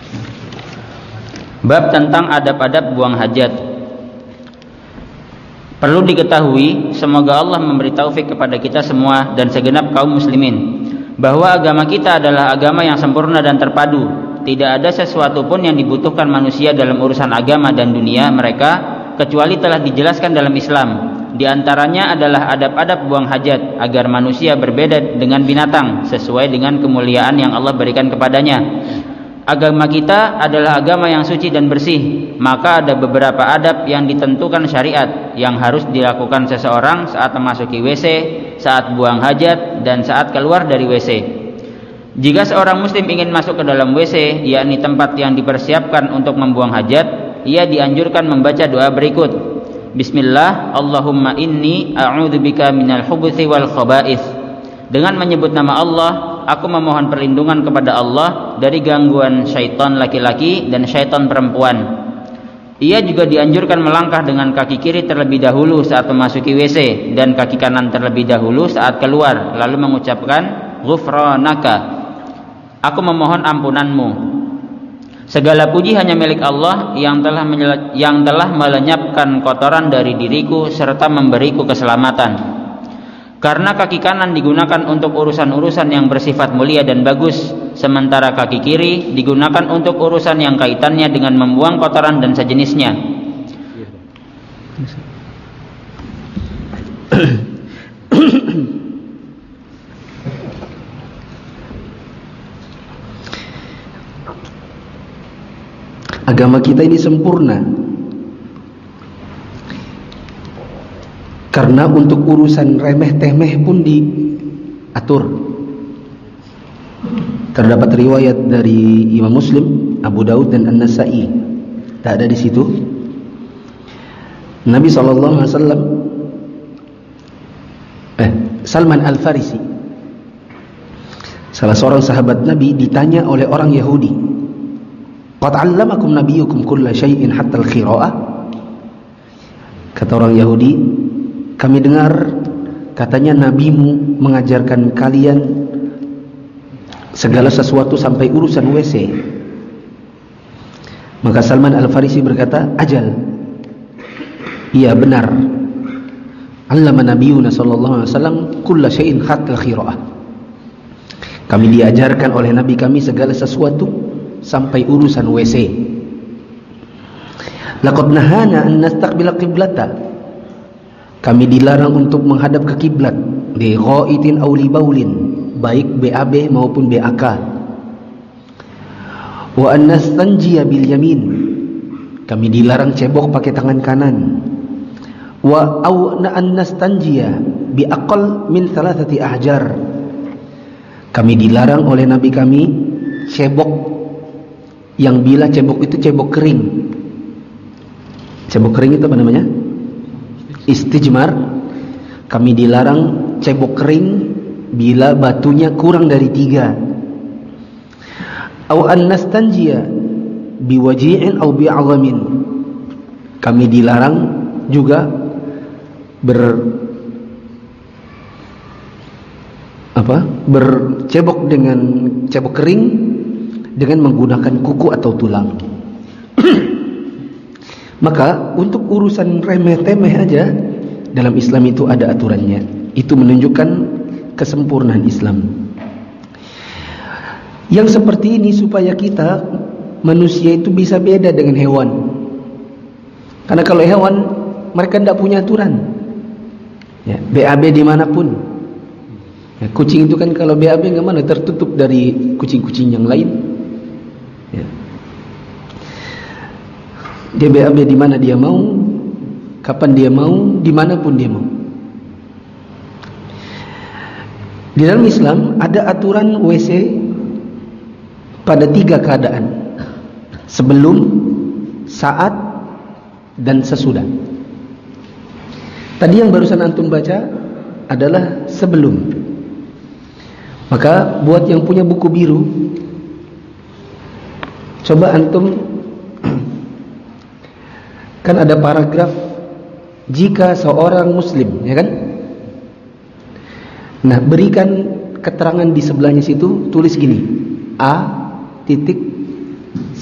Speaker 2: Bab tentang adab-adab buang hajat. Perlu diketahui, semoga Allah memberi taufik kepada kita semua dan segenap kaum muslimin, bahwa agama kita adalah agama yang sempurna dan terpadu. Tidak ada sesuatu pun yang dibutuhkan manusia dalam urusan agama dan dunia mereka kecuali telah dijelaskan dalam Islam. Di antaranya adalah adab-adab buang hajat agar manusia berbeda dengan binatang sesuai dengan kemuliaan yang Allah berikan kepadanya. Agama kita adalah agama yang suci dan bersih, maka ada beberapa adab yang ditentukan syariat yang harus dilakukan seseorang saat memasuki W C, saat buang hajat, dan saat keluar dari W C. Jika seorang muslim ingin masuk ke dalam W C, yakni tempat yang dipersiapkan untuk membuang hajat, ia dianjurkan membaca doa berikut. Bismillah, Allahumma inni a'udzubika minal khubuthi wal khaba'ith. Dengan menyebut nama Allah, aku memohon perlindungan kepada Allah dari gangguan syaitan laki-laki dan syaitan perempuan. Ia juga dianjurkan melangkah dengan kaki kiri terlebih dahulu saat memasuki W C dan kaki kanan terlebih dahulu saat keluar, lalu mengucapkan ghufranaka, aku memohon ampunanmu. Segala puji hanya milik Allah yang telah yang telah melenyapkan kotoran dari diriku serta memberiku keselamatan. Karena kaki kanan digunakan untuk urusan-urusan yang bersifat mulia dan bagus, sementara kaki kiri digunakan untuk urusan yang kaitannya dengan membuang kotoran dan sejenisnya.
Speaker 1: Agama kita ini sempurna, karena untuk urusan remeh-temeh pun diatur. Terdapat riwayat dari Imam Muslim, Abu Daud dan An-Nasa'i. Tak ada di situ. Nabi sallallahu alaihi wasallam eh Salman Al-Farisi, salah seorang sahabat Nabi, ditanya oleh orang Yahudi, "Qad 'allamakum nabiyyukum kulla syai'in hatta al-qira'ah?" Kata orang Yahudi, kami dengar katanya nabimu mengajarkan kalian segala sesuatu sampai urusan W C. Maka Salman Al-Farisi berkata, ajal, iya benar. Allama nabiyuna sallallahu alaihi wasallam kulla syai'in hatta al-qira'ah. Kami diajarkan oleh nabi kami segala sesuatu sampai urusan W C. Laqad nahana an nastaqbila qiblata. Kami dilarang untuk menghadap ke kiblat, li ghaitin aw li baulin, baik B A B maupun B A K. Wa an nastanjiya bil yamin. Kami dilarang cebok pakai tangan kanan. Wa aw an nastanjiya bi aqall min thalathati ahjar. Kami dilarang oleh nabi kami cebok yang bila cebok itu cebok kering. Cebok kering itu apa namanya? Istijmar. Kami dilarang cebok kering bila batunya kurang dari tiga. Aw an nastanjiya biwaji'in aw bi'azamin. Kami dilarang juga ber apa? bercebok dengan cebok kering dengan menggunakan kuku atau tulang. Maka untuk urusan remeh-temeh aja dalam Islam itu ada aturannya. Itu menunjukkan kesempurnaan Islam. Yang seperti ini supaya kita manusia itu bisa beda dengan hewan. Karena kalau hewan mereka tidak punya aturan. Ya, B A B dimanapun. Ya, kucing itu kan kalau B A B kemana tertutup dari kucing-kucing yang lain. Ya. Dia B A B di mana dia mau, kapan dia mau, dimanapun dia mau. Di dalam Islam ada aturan W C pada tiga keadaan: sebelum, saat, dan sesudah. Tadi yang barusan antum baca adalah sebelum. Maka buat yang punya buku biru, coba antum, kan ada paragraf jika seorang muslim, ya kan? Nah, berikan keterangan di sebelahnya situ, tulis gini: A titik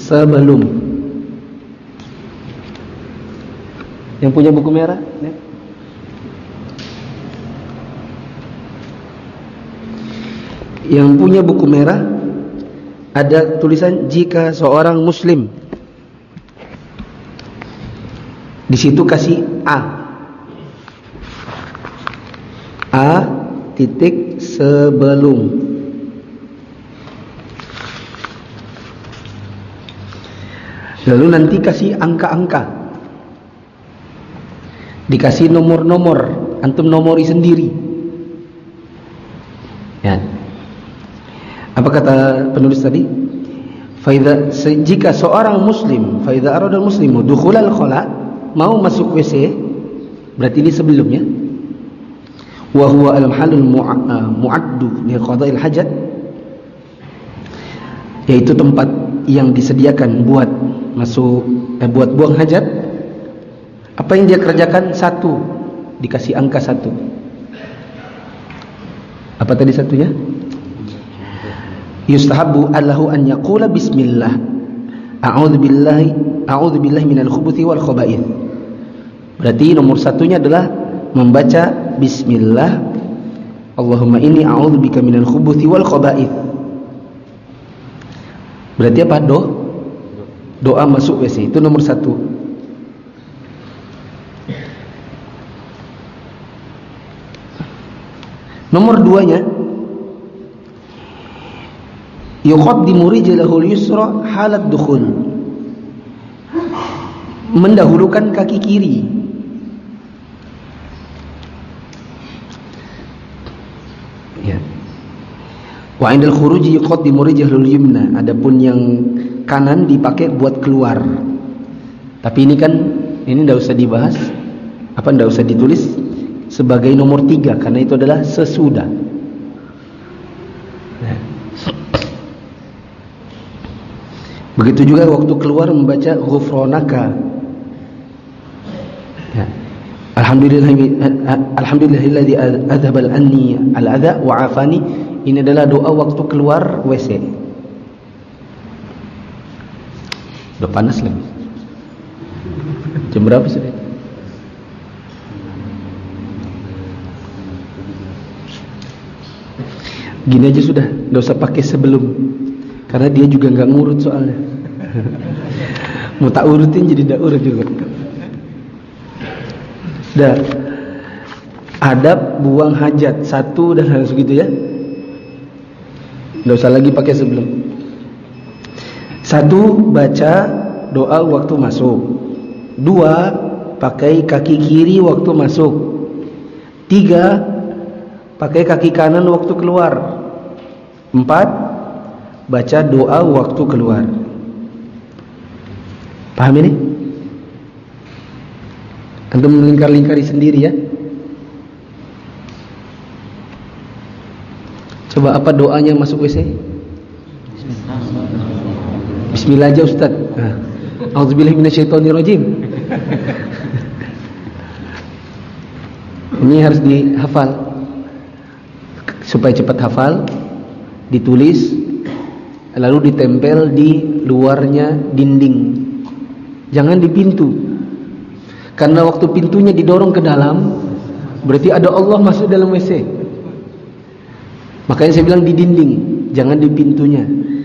Speaker 1: sebelum. Yang punya buku merah, ya? Yang punya buku merah ada tulisan jika seorang muslim. Di situ kasih A. A titik sebelum. Lalu nanti kasih angka-angka. Dikasih nomor-nomor, antum nomori sendiri. Ya. Apa kata penulis tadi? Faidha, jika seorang muslim, faidha aradal muslimu dukhulal khala, mau masuk W C, berarti ini sebelumnya. Wa huwa al-halul mu'addu li qada'il hajat, yaitu tempat yang disediakan buat masuk eh, buat buang hajat. Apa yang dia kerjakan? Satu, dikasih angka satu. Apa tadi satunya? Yustahabbu allahu an yaqula bismillah. A'udzu billahi a'udzu billahi minal khubuthi wal khaba'ith. Berarti nomor satunya adalah membaca bismillah. Allahumma inni a'udzu bika minal khubuthi wal khaba'ith. Berarti apa? Do doa masuk W C, itu nomor satu. Nomor duanya, yuqaddimu rijlahul yusra halat dukhul, mendahulukan kaki kiri. Ya. Wa indal khuruji yuqaddimu rijlahul yumna, adapun yang kanan dipakai buat keluar. Tapi ini kan ini tidak usah dibahas, apa tidak usah ditulis sebagai nomor tiga, karena itu adalah sesudah. Begitu juga waktu keluar membaca ghufranaka. Ya. Alhamdulillah, alhamdulillahilladzi adzhaba anni al-adza wa afani. Ini adalah doa waktu keluar W C. Udah panas lagi. Jam berapa sudah? Gini aja sudah, nggak usah pakai sebelum, karena dia juga nggak ngurut soalnya. Mau tak urutin jadi tidak urut juga. Dah, adab buang hajat satu dan harus gitu ya. Nggak usah lagi pakai sebelum. Satu, baca doa waktu masuk. Dua, pakai kaki kiri waktu masuk. Tiga, pakai kaki kanan waktu keluar. Empat, baca doa waktu keluar. Paham ini? Antum melingkar-lingkari sendiri ya. Coba apa doanya masuk W C? Bismillah aja Ustaz. A'udzubillahi minasyaitonirrajim. Ini harus dihafal supaya cepat hafal. Ditulis lalu ditempel di luarnya dinding, jangan di pintu, karena waktu pintunya didorong ke dalam berarti ada Allah masuk dalam W C. Makanya saya bilang di dinding, jangan di pintunya.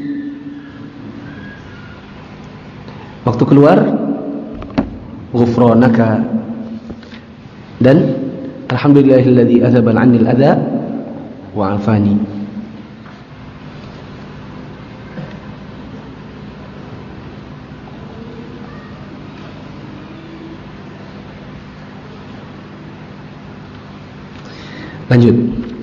Speaker 1: Waktu keluar ghufranaka dan alhamdulillahilladzi adzhaba 'anil adza wa 'afani. Lanjut.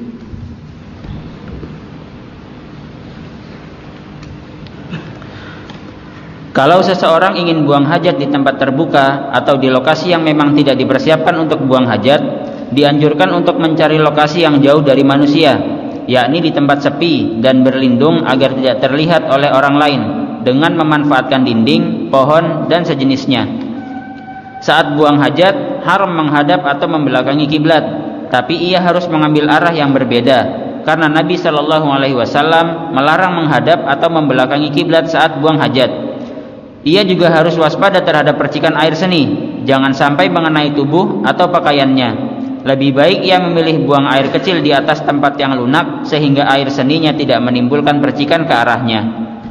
Speaker 2: Kalau seseorang ingin buang hajat di tempat terbuka atau di lokasi yang memang tidak dipersiapkan untuk buang hajat, dianjurkan untuk mencari lokasi yang jauh dari manusia, yakni di tempat sepi dan berlindung agar tidak terlihat oleh orang lain, dengan memanfaatkan dinding, pohon, dan sejenisnya. Saat buang hajat, haram menghadap atau membelakangi kiblat, tapi ia harus mengambil arah yang berbeda, karena Nabi Shallallahu Alaihi Wasallam melarang menghadap atau membelakangi kiblat saat buang hajat. Ia juga harus waspada terhadap percikan air seni, jangan sampai mengenai tubuh atau pakaiannya. Lebih baik ia memilih buang air kecil di atas tempat yang lunak sehingga air seninya tidak menimbulkan percikan ke arahnya.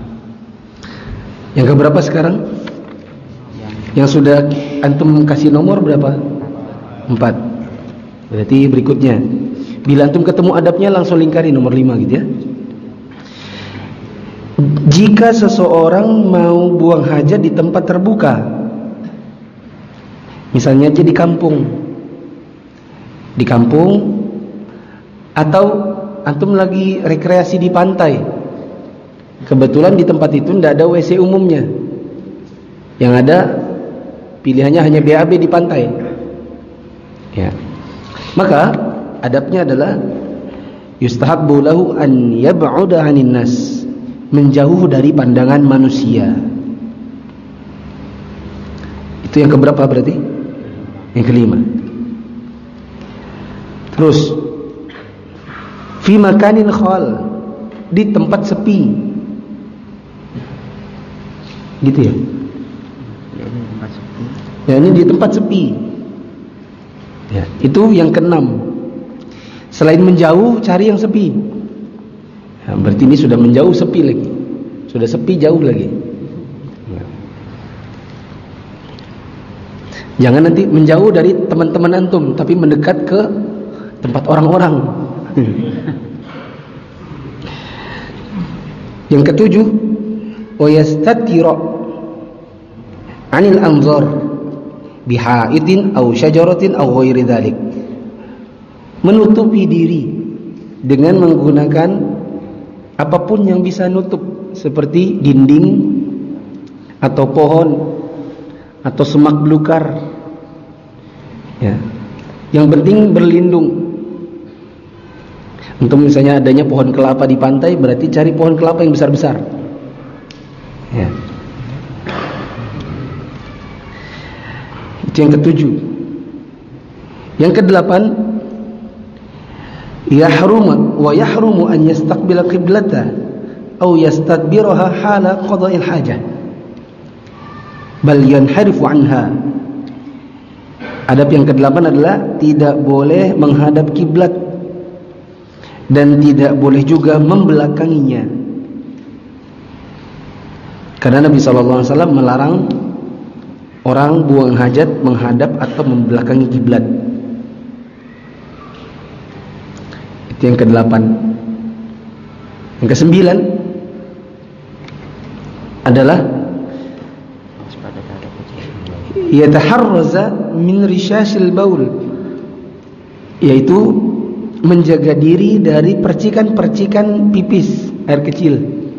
Speaker 1: Yang keberapa sekarang? Yang sudah antum kasih nomor berapa? Empat. Berarti berikutnya, bila antum ketemu adabnya langsung lingkari nomor lima gitu ya. Jika seseorang mau buang hajat di tempat terbuka, misalnya aja di kampung, di kampung, atau antum lagi rekreasi di pantai, kebetulan di tempat itu tidak ada W C umumnya, yang ada pilihannya hanya B A B di pantai, ya. Maka adabnya adalah yustahabbu lahu an yab'uda 'anil nas, menjauh dari pandangan manusia. Itu yang keberapa berarti? Yang kelima. Terus fi makanin khal, di tempat sepi. Gitu ya? Ya, ini di tempat sepi. Ya, itu yang keenam. Selain menjauh, cari yang sepi. Ya, berarti ini sudah menjauh, sepi lagi. Sudah sepi, jauh lagi. Ya. Jangan nanti menjauh dari teman-teman antum, tapi mendekat ke tempat orang-orang. Yang ketujuh, wa yastatira 'anil anzar bihaitin aw syajaratin aw ghairi dzalik, menutupi diri dengan menggunakan apapun yang bisa nutup, seperti dinding atau pohon atau semak belukar, ya. Yang penting berlindung. Untuk misalnya adanya pohon kelapa di pantai, berarti cari pohon kelapa yang besar-besar, ya. Itu yang ketujuh. Yang kedelapan, yahrumu wa yahrumu an yastaqbila qiblata aw yastadbiraha hala qada'il hajah bal yanharifu anha. Adab yang kedelapan adalah tidak boleh menghadap kiblat dan tidak boleh juga membelakanginya, karena Nabi sallallahu alaihi wasallam melarang orang buang hajat menghadap atau membelakangi kiblat. Itu yang kedelapan. Yang kesembilan adalah yataharraza min rishasil baul, yaitu menjaga diri dari percikan-percikan pipis, air kecil.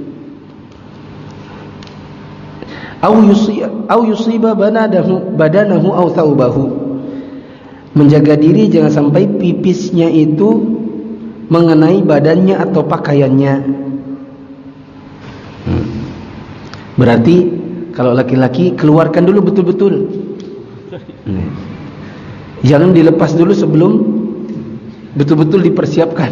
Speaker 1: Au yusiba banadahu badanahu au thawbahu, menjaga diri jangan sampai pipisnya itu mengenai badannya atau pakaiannya. hmm. Berarti kalau laki-laki keluarkan dulu betul-betul, hmm. jangan dilepas dulu sebelum betul-betul dipersiapkan.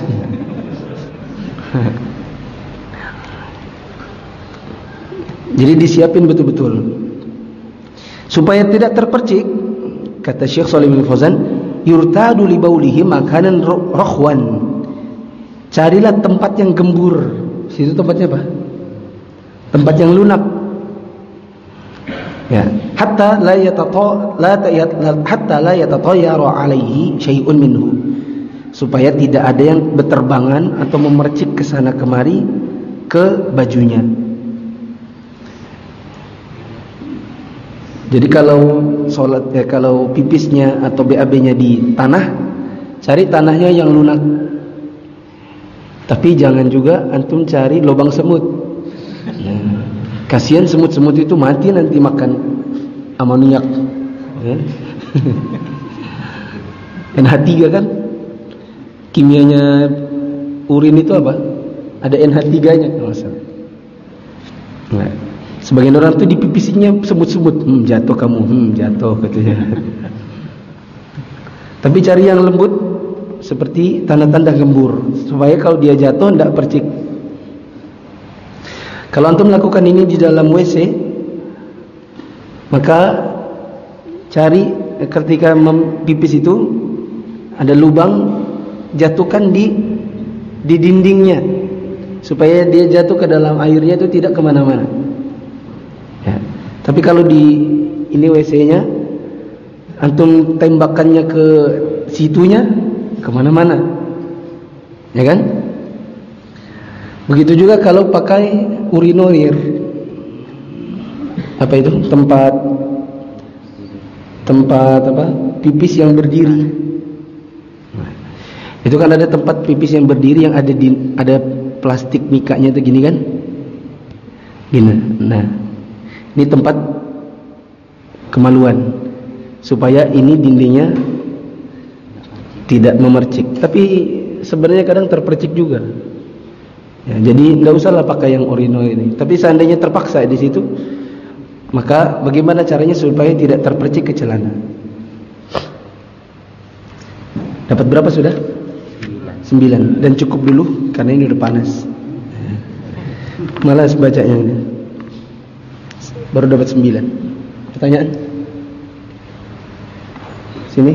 Speaker 1: Jadi disiapin betul-betul supaya tidak terpercik. Kata Syekh Shalih bin Fauzan, yurtadu li baulihi makanan rakhwan, carilah tempat yang gembur. Situ tempatnya apa? Tempat yang lunak, ya. Hatta la yatata la hatta la yatatayyaru alaihi syai'un minhu, supaya tidak ada yang berterbangan atau memercik ke sana kemari ke bajunya. Jadi kalau sholat, ya, kalau pipisnya atau B A B-nya di tanah, cari tanahnya yang lunak. Tapi jangan juga antum cari lubang semut. Ya. Kasihan semut-semut itu mati nanti makan amoniak. Ya. N H tiga kan? Kimianya urin itu apa? Ada N H tiga-nya. Nah, sebagian orang itu di pipisinya semut-semut, hmm, jatuh kamu, hmm, jatuh katanya. Tapi cari yang lembut seperti tanda-tanda gembur, supaya kalau dia jatuh tidak percik. Kalau antum melakukan ini di dalam W C, maka cari ketika mempipis itu ada lubang, jatuhkan di di dindingnya supaya dia jatuh ke dalam airnya itu tidak kemana-mana. Ya. Tapi kalau di ini W C-nya, antum tembakannya ke situnya, kemana-mana, ya kan? Begitu juga kalau pakai urinoir, apa itu tempat tempat apa pipis yang berdiri. Nah, itu kan ada tempat pipis yang berdiri yang ada di ada plastik mikanya itu gini kan, gini. Nah, ini tempat kemaluan supaya ini dindingnya tidak memercik. Tapi sebenarnya kadang terpercik juga. Ya, jadi nggak usahlah pakai yang urinoir ini. Tapi seandainya terpaksa di situ, maka bagaimana caranya supaya tidak terpercik ke celana? Dapat berapa sudah? Sembilan. Dan cukup dulu karena ini udah panas. Malas bacanya ini. Baru dapat sembilan. Pertanyaan? Sini.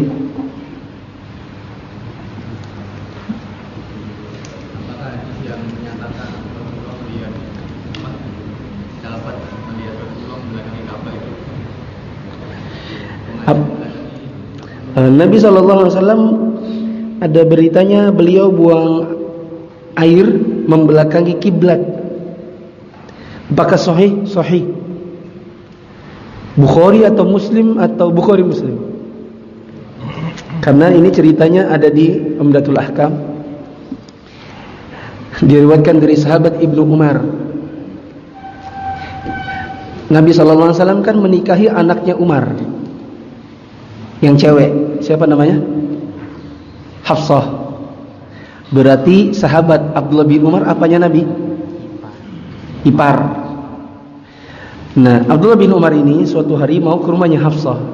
Speaker 1: Nabi shallallahu alaihi wasallam ada beritanya beliau buang air membelakangi kiblat. Apakah sahih? Sahih. Bukhari atau Muslim atau Bukhari Muslim? Karena ini ceritanya ada di Umdatul Ahkam. Diriwayatkan dari sahabat Ibnu Umar. Nabi shallallahu alaihi wasallam kan menikahi anaknya Umar, yang cewek. Siapa namanya? Hafsah. Berarti sahabat Abdullah bin Umar apanya Nabi? Ipar. Nah, Abdullah bin Umar ini suatu hari mau ke rumahnya Hafsah.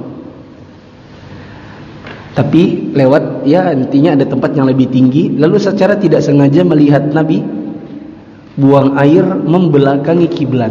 Speaker 1: Tapi lewat, ya intinya ada tempat yang lebih tinggi. Lalu secara tidak sengaja melihat Nabi buang air membelakangi kiblat.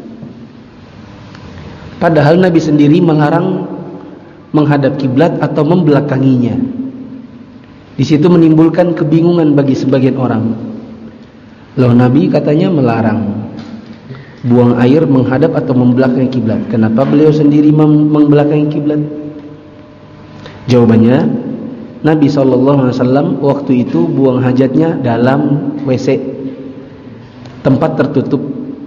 Speaker 1: Padahal Nabi sendiri mengarang menghadap kiblat atau membelakanginya. Di situ menimbulkan kebingungan bagi sebagian orang. Loh, Nabi katanya melarang buang air menghadap atau membelakangi kiblat. Kenapa beliau sendiri membelakangi kiblat? Jawabannya, Nabi shallallahu alaihi wasallam waktu itu buang hajatnya dalam W C, tempat tertutup.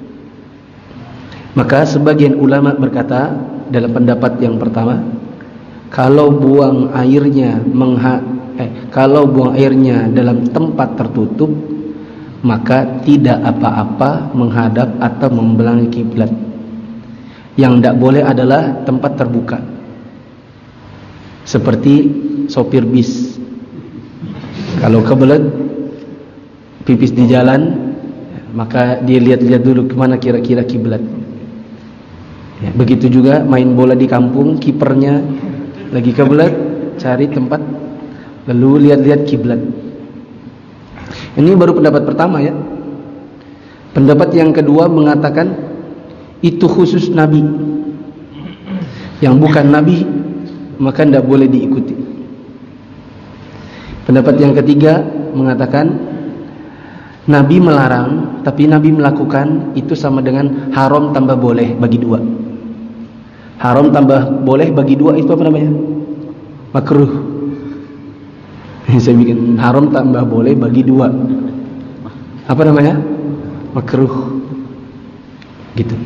Speaker 1: Maka sebagian ulama berkata dalam pendapat yang pertama, kalau buang airnya mengha, eh, kalau buang airnya dalam tempat tertutup, maka tidak apa-apa menghadap atau membelakangi kiblat. Yang tidak boleh adalah tempat terbuka, seperti sopir bis. Kalau kebelet pipis di jalan, maka dia lihat-lihat dulu kemana kira-kira kiblat. Ya, begitu juga main bola di kampung, kipernya lagi kebelet, cari tempat lalu lihat-lihat kiblat. Ini baru pendapat pertama ya. Pendapat yang kedua mengatakan itu khusus Nabi. Yang bukan Nabi maka tidak boleh diikuti. Pendapat yang ketiga mengatakan Nabi melarang, tapi Nabi melakukan itu sama dengan haram tambah boleh bagi dua. Haram tambah boleh bagi dua itu apa namanya? Makruh. Saya bikin haram tambah boleh bagi dua. Apa namanya? Makruh. Gitu.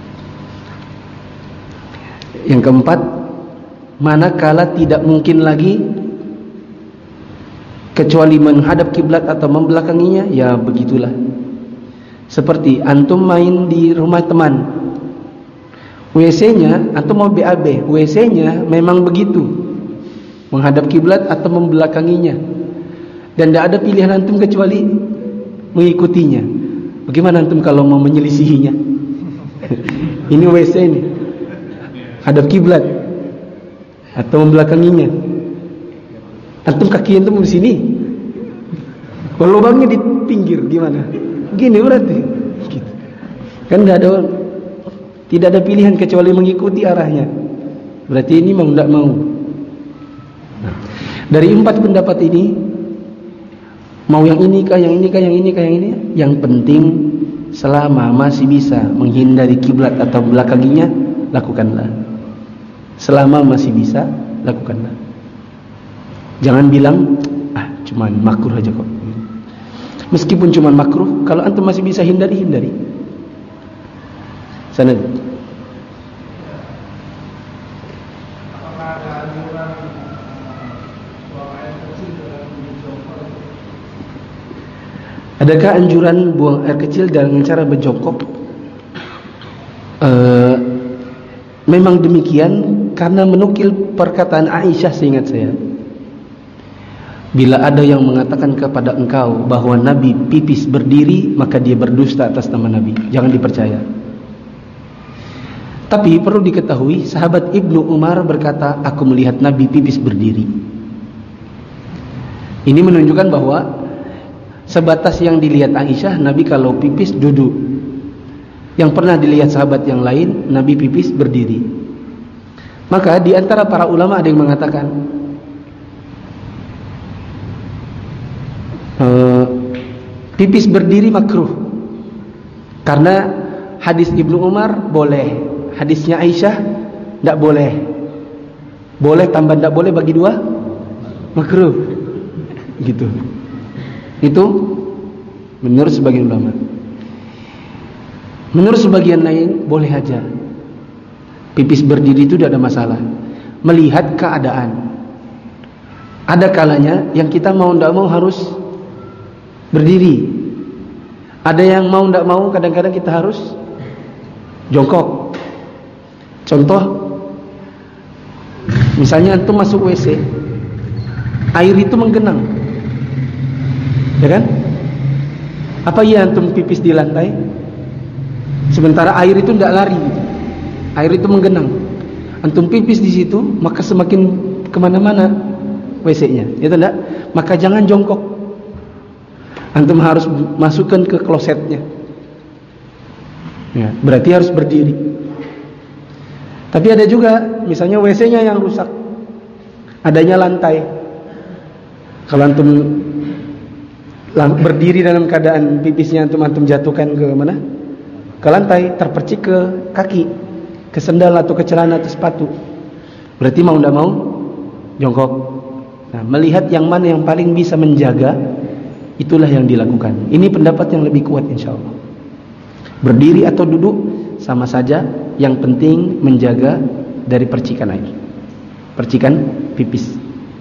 Speaker 1: Yang keempat, manakala tidak mungkin lagi kecuali menghadap kiblat atau membelakanginya, ya begitulah. Seperti antum main di rumah teman, W C-nya antum mau B A B, W C-nya memang begitu, menghadap kiblat atau membelakanginya, dan tidak ada pilihan antum kecuali mengikutinya. Bagaimana antum kalau mau menyelisihinya? Ini W C ini, hadap kiblat atau membelakanginya. Antum kaki antum di sini, kalau lubangnya di pinggir gimana? Gini berarti, gitu. Kan nggak ada, tidak ada pilihan kecuali mengikuti arahnya. Berarti ini mau tidak mau. Nah, Dari empat pendapat ini, mau yang ini kah, yang ini kah, yang ini kah, yang ini, yang penting selama masih bisa menghindari kiblat atau belakanginya, lakukanlah. Selama masih bisa, lakukanlah. Jangan bilang, ah cuman makruh aja kok. Meskipun cuman makruh, kalau antum masih bisa hindari, hindari. Sana. Adakah anjuran buang air kecil dengan cara berjongkok? Uh, memang demikian karena menukil perkataan Aisyah seingat saya. Bila ada yang mengatakan kepada engkau bahwa Nabi pipis berdiri, maka dia berdusta atas nama Nabi. Jangan dipercaya. Tapi perlu diketahui, sahabat Ibnu Umar berkata, aku melihat Nabi pipis berdiri. Ini menunjukkan bahwa sebatas yang dilihat Aisyah, Nabi kalau pipis duduk. Yang pernah dilihat sahabat yang lain, Nabi pipis berdiri. Maka di antara para ulama ada yang mengatakan uh, pipis berdiri makruh. Karena hadis Ibnu Umar boleh, hadisnya Aisyah tidak boleh. Boleh tambah tidak boleh bagi dua makruh. Gitu. Itu menurut sebagian ulama. Menurut sebagian lain boleh aja. Pipis berdiri itu tidak ada masalah. Melihat keadaan. Ada kalanya yang kita mau tidak mau harus berdiri. Ada yang mau tidak mau kadang-kadang kita harus jongkok. Contoh, misalnya antum masuk W C, air itu menggenang, ya kan? Apa iya antum pipis di lantai? Sementara air itu tidak lari, air itu menggenang. Antum pipis di situ, maka semakin kemana-mana W C-nya, ya tidak? Maka jangan jongkok. Antum harus masukkan ke klosetnya. Ya, berarti harus berdiri. Tapi ada juga, misalnya W C-nya yang rusak, adanya lantai. Kalau antum berdiri dalam keadaan pipisnya antum antum jatuhkan ke mana? Ke lantai, terpercik ke kaki, ke sendal atau ke celana atau sepatu. Berarti mau tidak mau jongkok. Nah, melihat yang mana yang paling bisa menjaga, itulah yang dilakukan. Ini pendapat yang lebih kuat insya Allah. Berdiri atau duduk sama saja, yang penting menjaga dari percikan air, percikan pipis.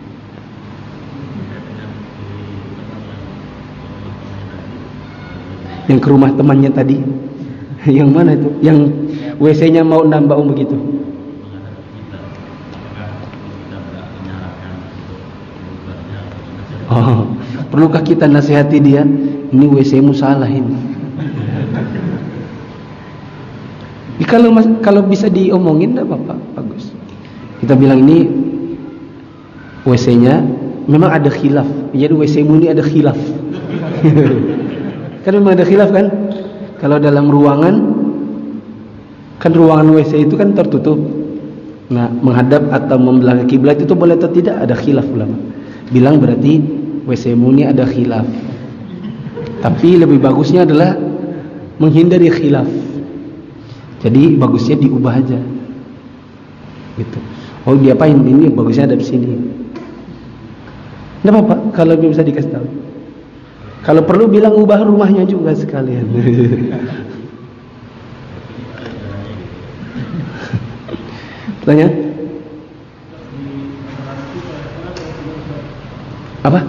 Speaker 1: Yang ke rumah temannya tadi, yang mana itu? Yang W C-nya mau nambah um begitu. Oh, perlukah kita nasihati dia? Ini W C-mu salah ini. Kalau kalau bisa diomongin tidak apa-apa, bagus. Kita bilang ini W C-nya memang ada khilaf. Jadi W C-mu ini ada khilaf. Kan memang ada khilaf kan? Kalau dalam ruangan, kan ruangan W C itu kan tertutup. Nah, menghadap atau membelah kiblat itu boleh atau tidak? Ada khilaf ulama. Bilang berarti W C-mu ini ada khilaf. Tapi lebih bagusnya adalah menghindari khilaf. Jadi bagusnya diubah aja, gitu. Oh diapain? Ini bagusnya ada di sini. Tidak apa-apa kalau bisa dikasih tahu. Kalau perlu bilang ubah rumahnya juga sekalian. Tanya? Apa?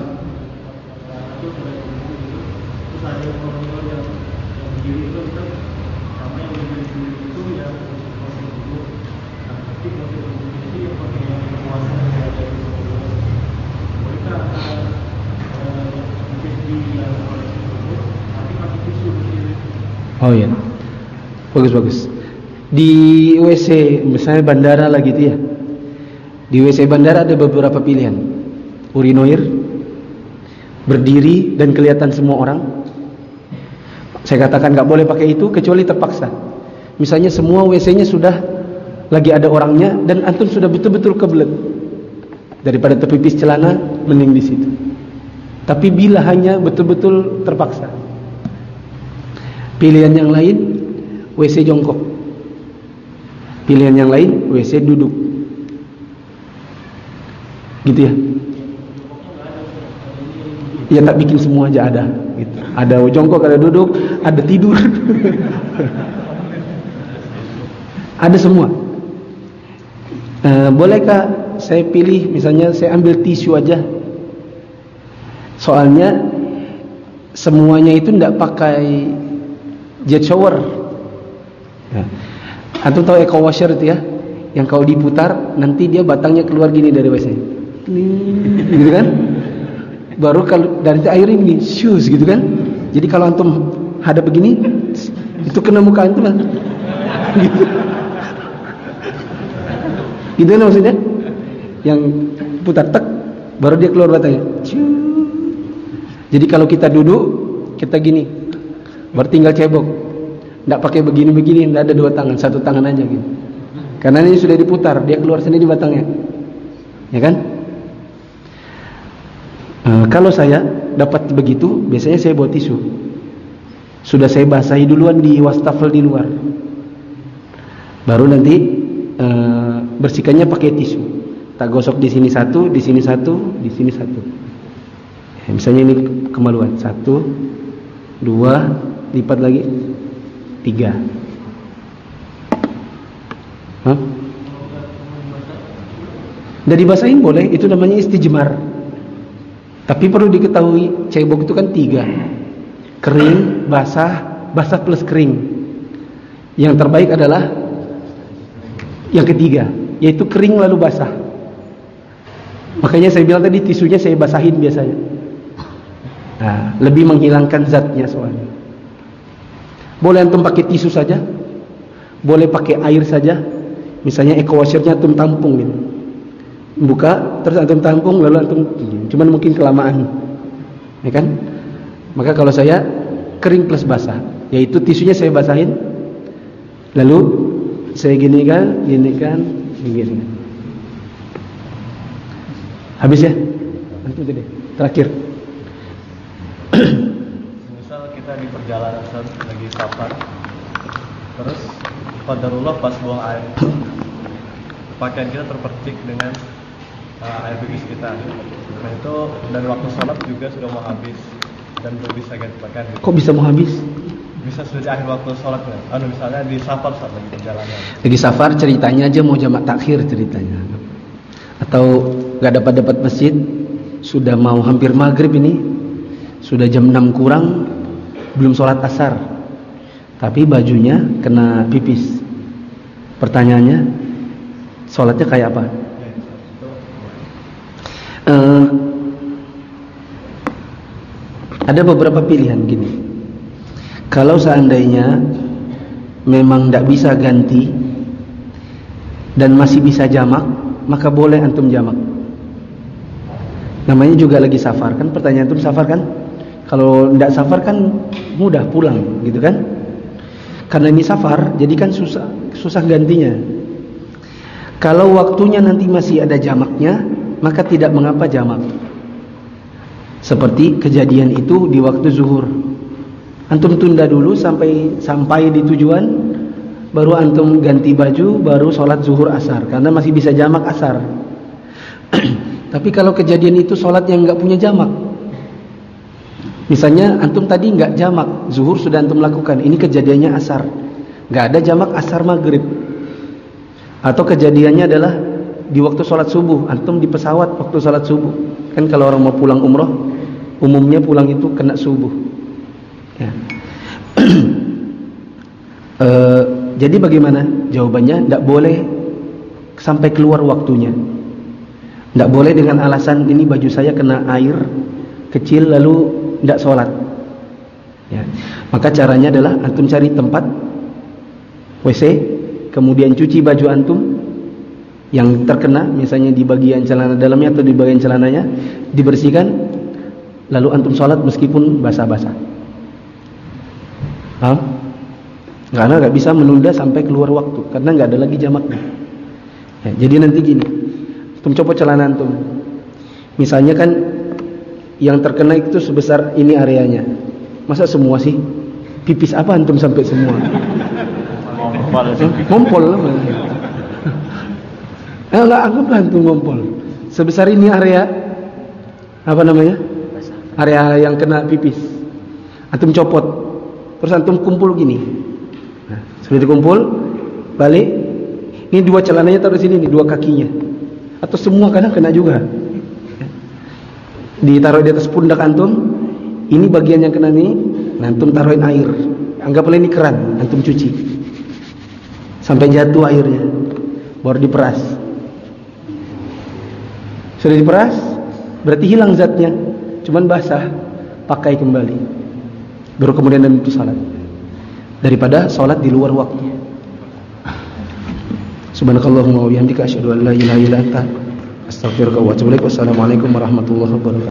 Speaker 1: Oh iya, bagus-bagus. Di W C misalnya bandara lah gitu ya. Di W C bandara ada beberapa pilihan. Urinoir, berdiri dan kelihatan semua orang. Saya katakan nggak boleh pakai itu kecuali terpaksa. Misalnya semua W C-nya sudah lagi ada orangnya dan antum sudah betul-betul kebelet. Daripada terpipis celana,
Speaker 5: mending di situ. Tapi bila hanya betul-betul terpaksa, pilihan yang lain W C jongkok, pilihan yang lain W C duduk, gitu ya. Ya tak bikin semua aja ada, gitu. Ada jongkok, ada duduk, ada tidur, ada semua. E, bolehkah saya pilih, misalnya saya ambil tisu aja? Soalnya semuanya itu tidak pakai jet shower. Ya. Antum tahu eco washer itu ya, yang kalau diputar nanti dia batangnya keluar gini dari W C, gitu kan? Baru kalau dari air ini shoes gitu kan. Jadi kalau antum hadap begini, itu kena muka antum kan? Gitu. Gitu kan maksudnya? Yang putar tek, baru dia keluar batangnya. Jadi kalau kita duduk, kita gini, baru tinggal cebok. Tidak pakai begini-begini, tidak ada dua tangan, satu tangan aja gitu. Karena ini sudah diputar, dia keluar sendiri batangnya, ya kan? E, kalau saya dapat begitu, biasanya saya bawa tisu. Sudah saya basahi duluan di wastafel di luar. Baru nanti e, bersihkannya pakai tisu. Tak gosok di sini satu, di sini satu, di sini satu. Ya, misalnya ini kemaluan, satu, dua, lipat lagi, tiga. Hah? Udah dibasahin boleh, itu namanya istijmar. Tapi perlu diketahui, cebok itu kan tiga, kering, basah, basah plus kering. Yang terbaik adalah yang ketiga, yaitu kering lalu basah. Makanya saya bilang tadi tisunya saya basahin biasanya. Nah, lebih menghilangkan zatnya soalnya. Boleh antum pakai tisu saja, boleh pakai air saja. Misalnya eco washernya antum tampung gitu, buka terus antum tampung lalu antum, cuman mungkin kelamaan, ya kan? Maka kalau saya kering plus basah, yaitu tisunya saya basahin, lalu saya ginikan, ginikan, ginikan. Habis ya? Nanti deh. Terakhir.
Speaker 3: Misal kita di perjalanan lagi safar, terus qadarullah pas buang air, pakaian kita terpercik dengan uh, air pipis kita. Nah itu, dan waktu sholat juga sudah mau habis dan belum bisa ganti pakaian. Gitu.
Speaker 5: Kok bisa mau habis?
Speaker 3: Bisa sudah di akhir waktu sholat kan? Anu misalnya di safar saat lagi perjalanan.
Speaker 5: Lagi safar ceritanya aja mau jamak takhir ceritanya. Atau nggak dapat dapat masjid, sudah mau hampir maghrib ini, sudah jam enam kurang, belum sholat asar, tapi bajunya kena pipis. Pertanyaannya, sholatnya kayak apa? Uh, ada beberapa pilihan gini. Kalau seandainya memang tidak bisa ganti dan masih bisa jamak, maka boleh antum jamak. Namanya juga lagi safar kan? Pertanyaan antum safar kan? Kalau tidak safar kan mudah pulang, gitu kan? Karena ini safar, jadi kan susah susah gantinya. Kalau waktunya nanti masih ada jamaknya, maka tidak mengapa jamak. Seperti kejadian itu di waktu zuhur. Antum tunda dulu sampai sampai di tujuan, baru antum ganti baju, baru sholat zuhur asar, karena masih bisa jamak asar. Tapi kalau kejadian itu sholat yang nggak punya jamak, misalnya antum tadi nggak jamak, zuhur sudah antum lakukan, ini kejadiannya asar, nggak ada jamak asar maghrib. Atau kejadiannya adalah di waktu sholat subuh, antum di pesawat waktu sholat subuh. Kan kalau orang mau pulang umroh, umumnya pulang itu kena subuh. Ya. e, jadi bagaimana? Jawabannya tidak boleh sampai keluar waktunya. Tidak boleh dengan alasan ini baju saya kena air kecil lalu tidak sholat. Ya. Maka caranya adalah antum cari tempat W C, kemudian cuci baju antum yang terkena, misalnya di bagian celana dalamnya atau di bagian celananya, dibersihkan, lalu antum sholat meskipun basah-basah. Paham? Karena nggak bisa menunda sampai keluar waktu, karena nggak ada lagi jamaknya. Ya, jadi nanti gini, antum copot celana antum, Misalnya kan yang terkena itu sebesar ini areanya. Masa semua sih? Pipis apa antum sampai semua? Ngompol lah. Eh lah, anggaplah antum ngompol. Sebesar ini area apa namanya? Area yang kena pipis. Antum copot. Terus antum kumpul gini. Nah, sudah dikumpul, balik. Ini dua celananya taruh di sini, nih dua kakinya. Atau semua kadang kena juga. Ditaruh di atas pundak antum. Ini bagian yang kena nih. Nah, antum taruhin air. Anggaplah ini keran, antum cuci. Sampai jatuh airnya. Baru diperas. Sudah diperas, berarti hilang zatnya. Cuman basah, pakai kembali. Baru kemudian dan itu salat. Daripada salat di luar waktu. Subhanakallahumma wa bihamdika asyhadu an la ilaha illa anta astaghfiruka wa atubu ilaik. Wassalamualaikum warahmatullahi wabarakatuh.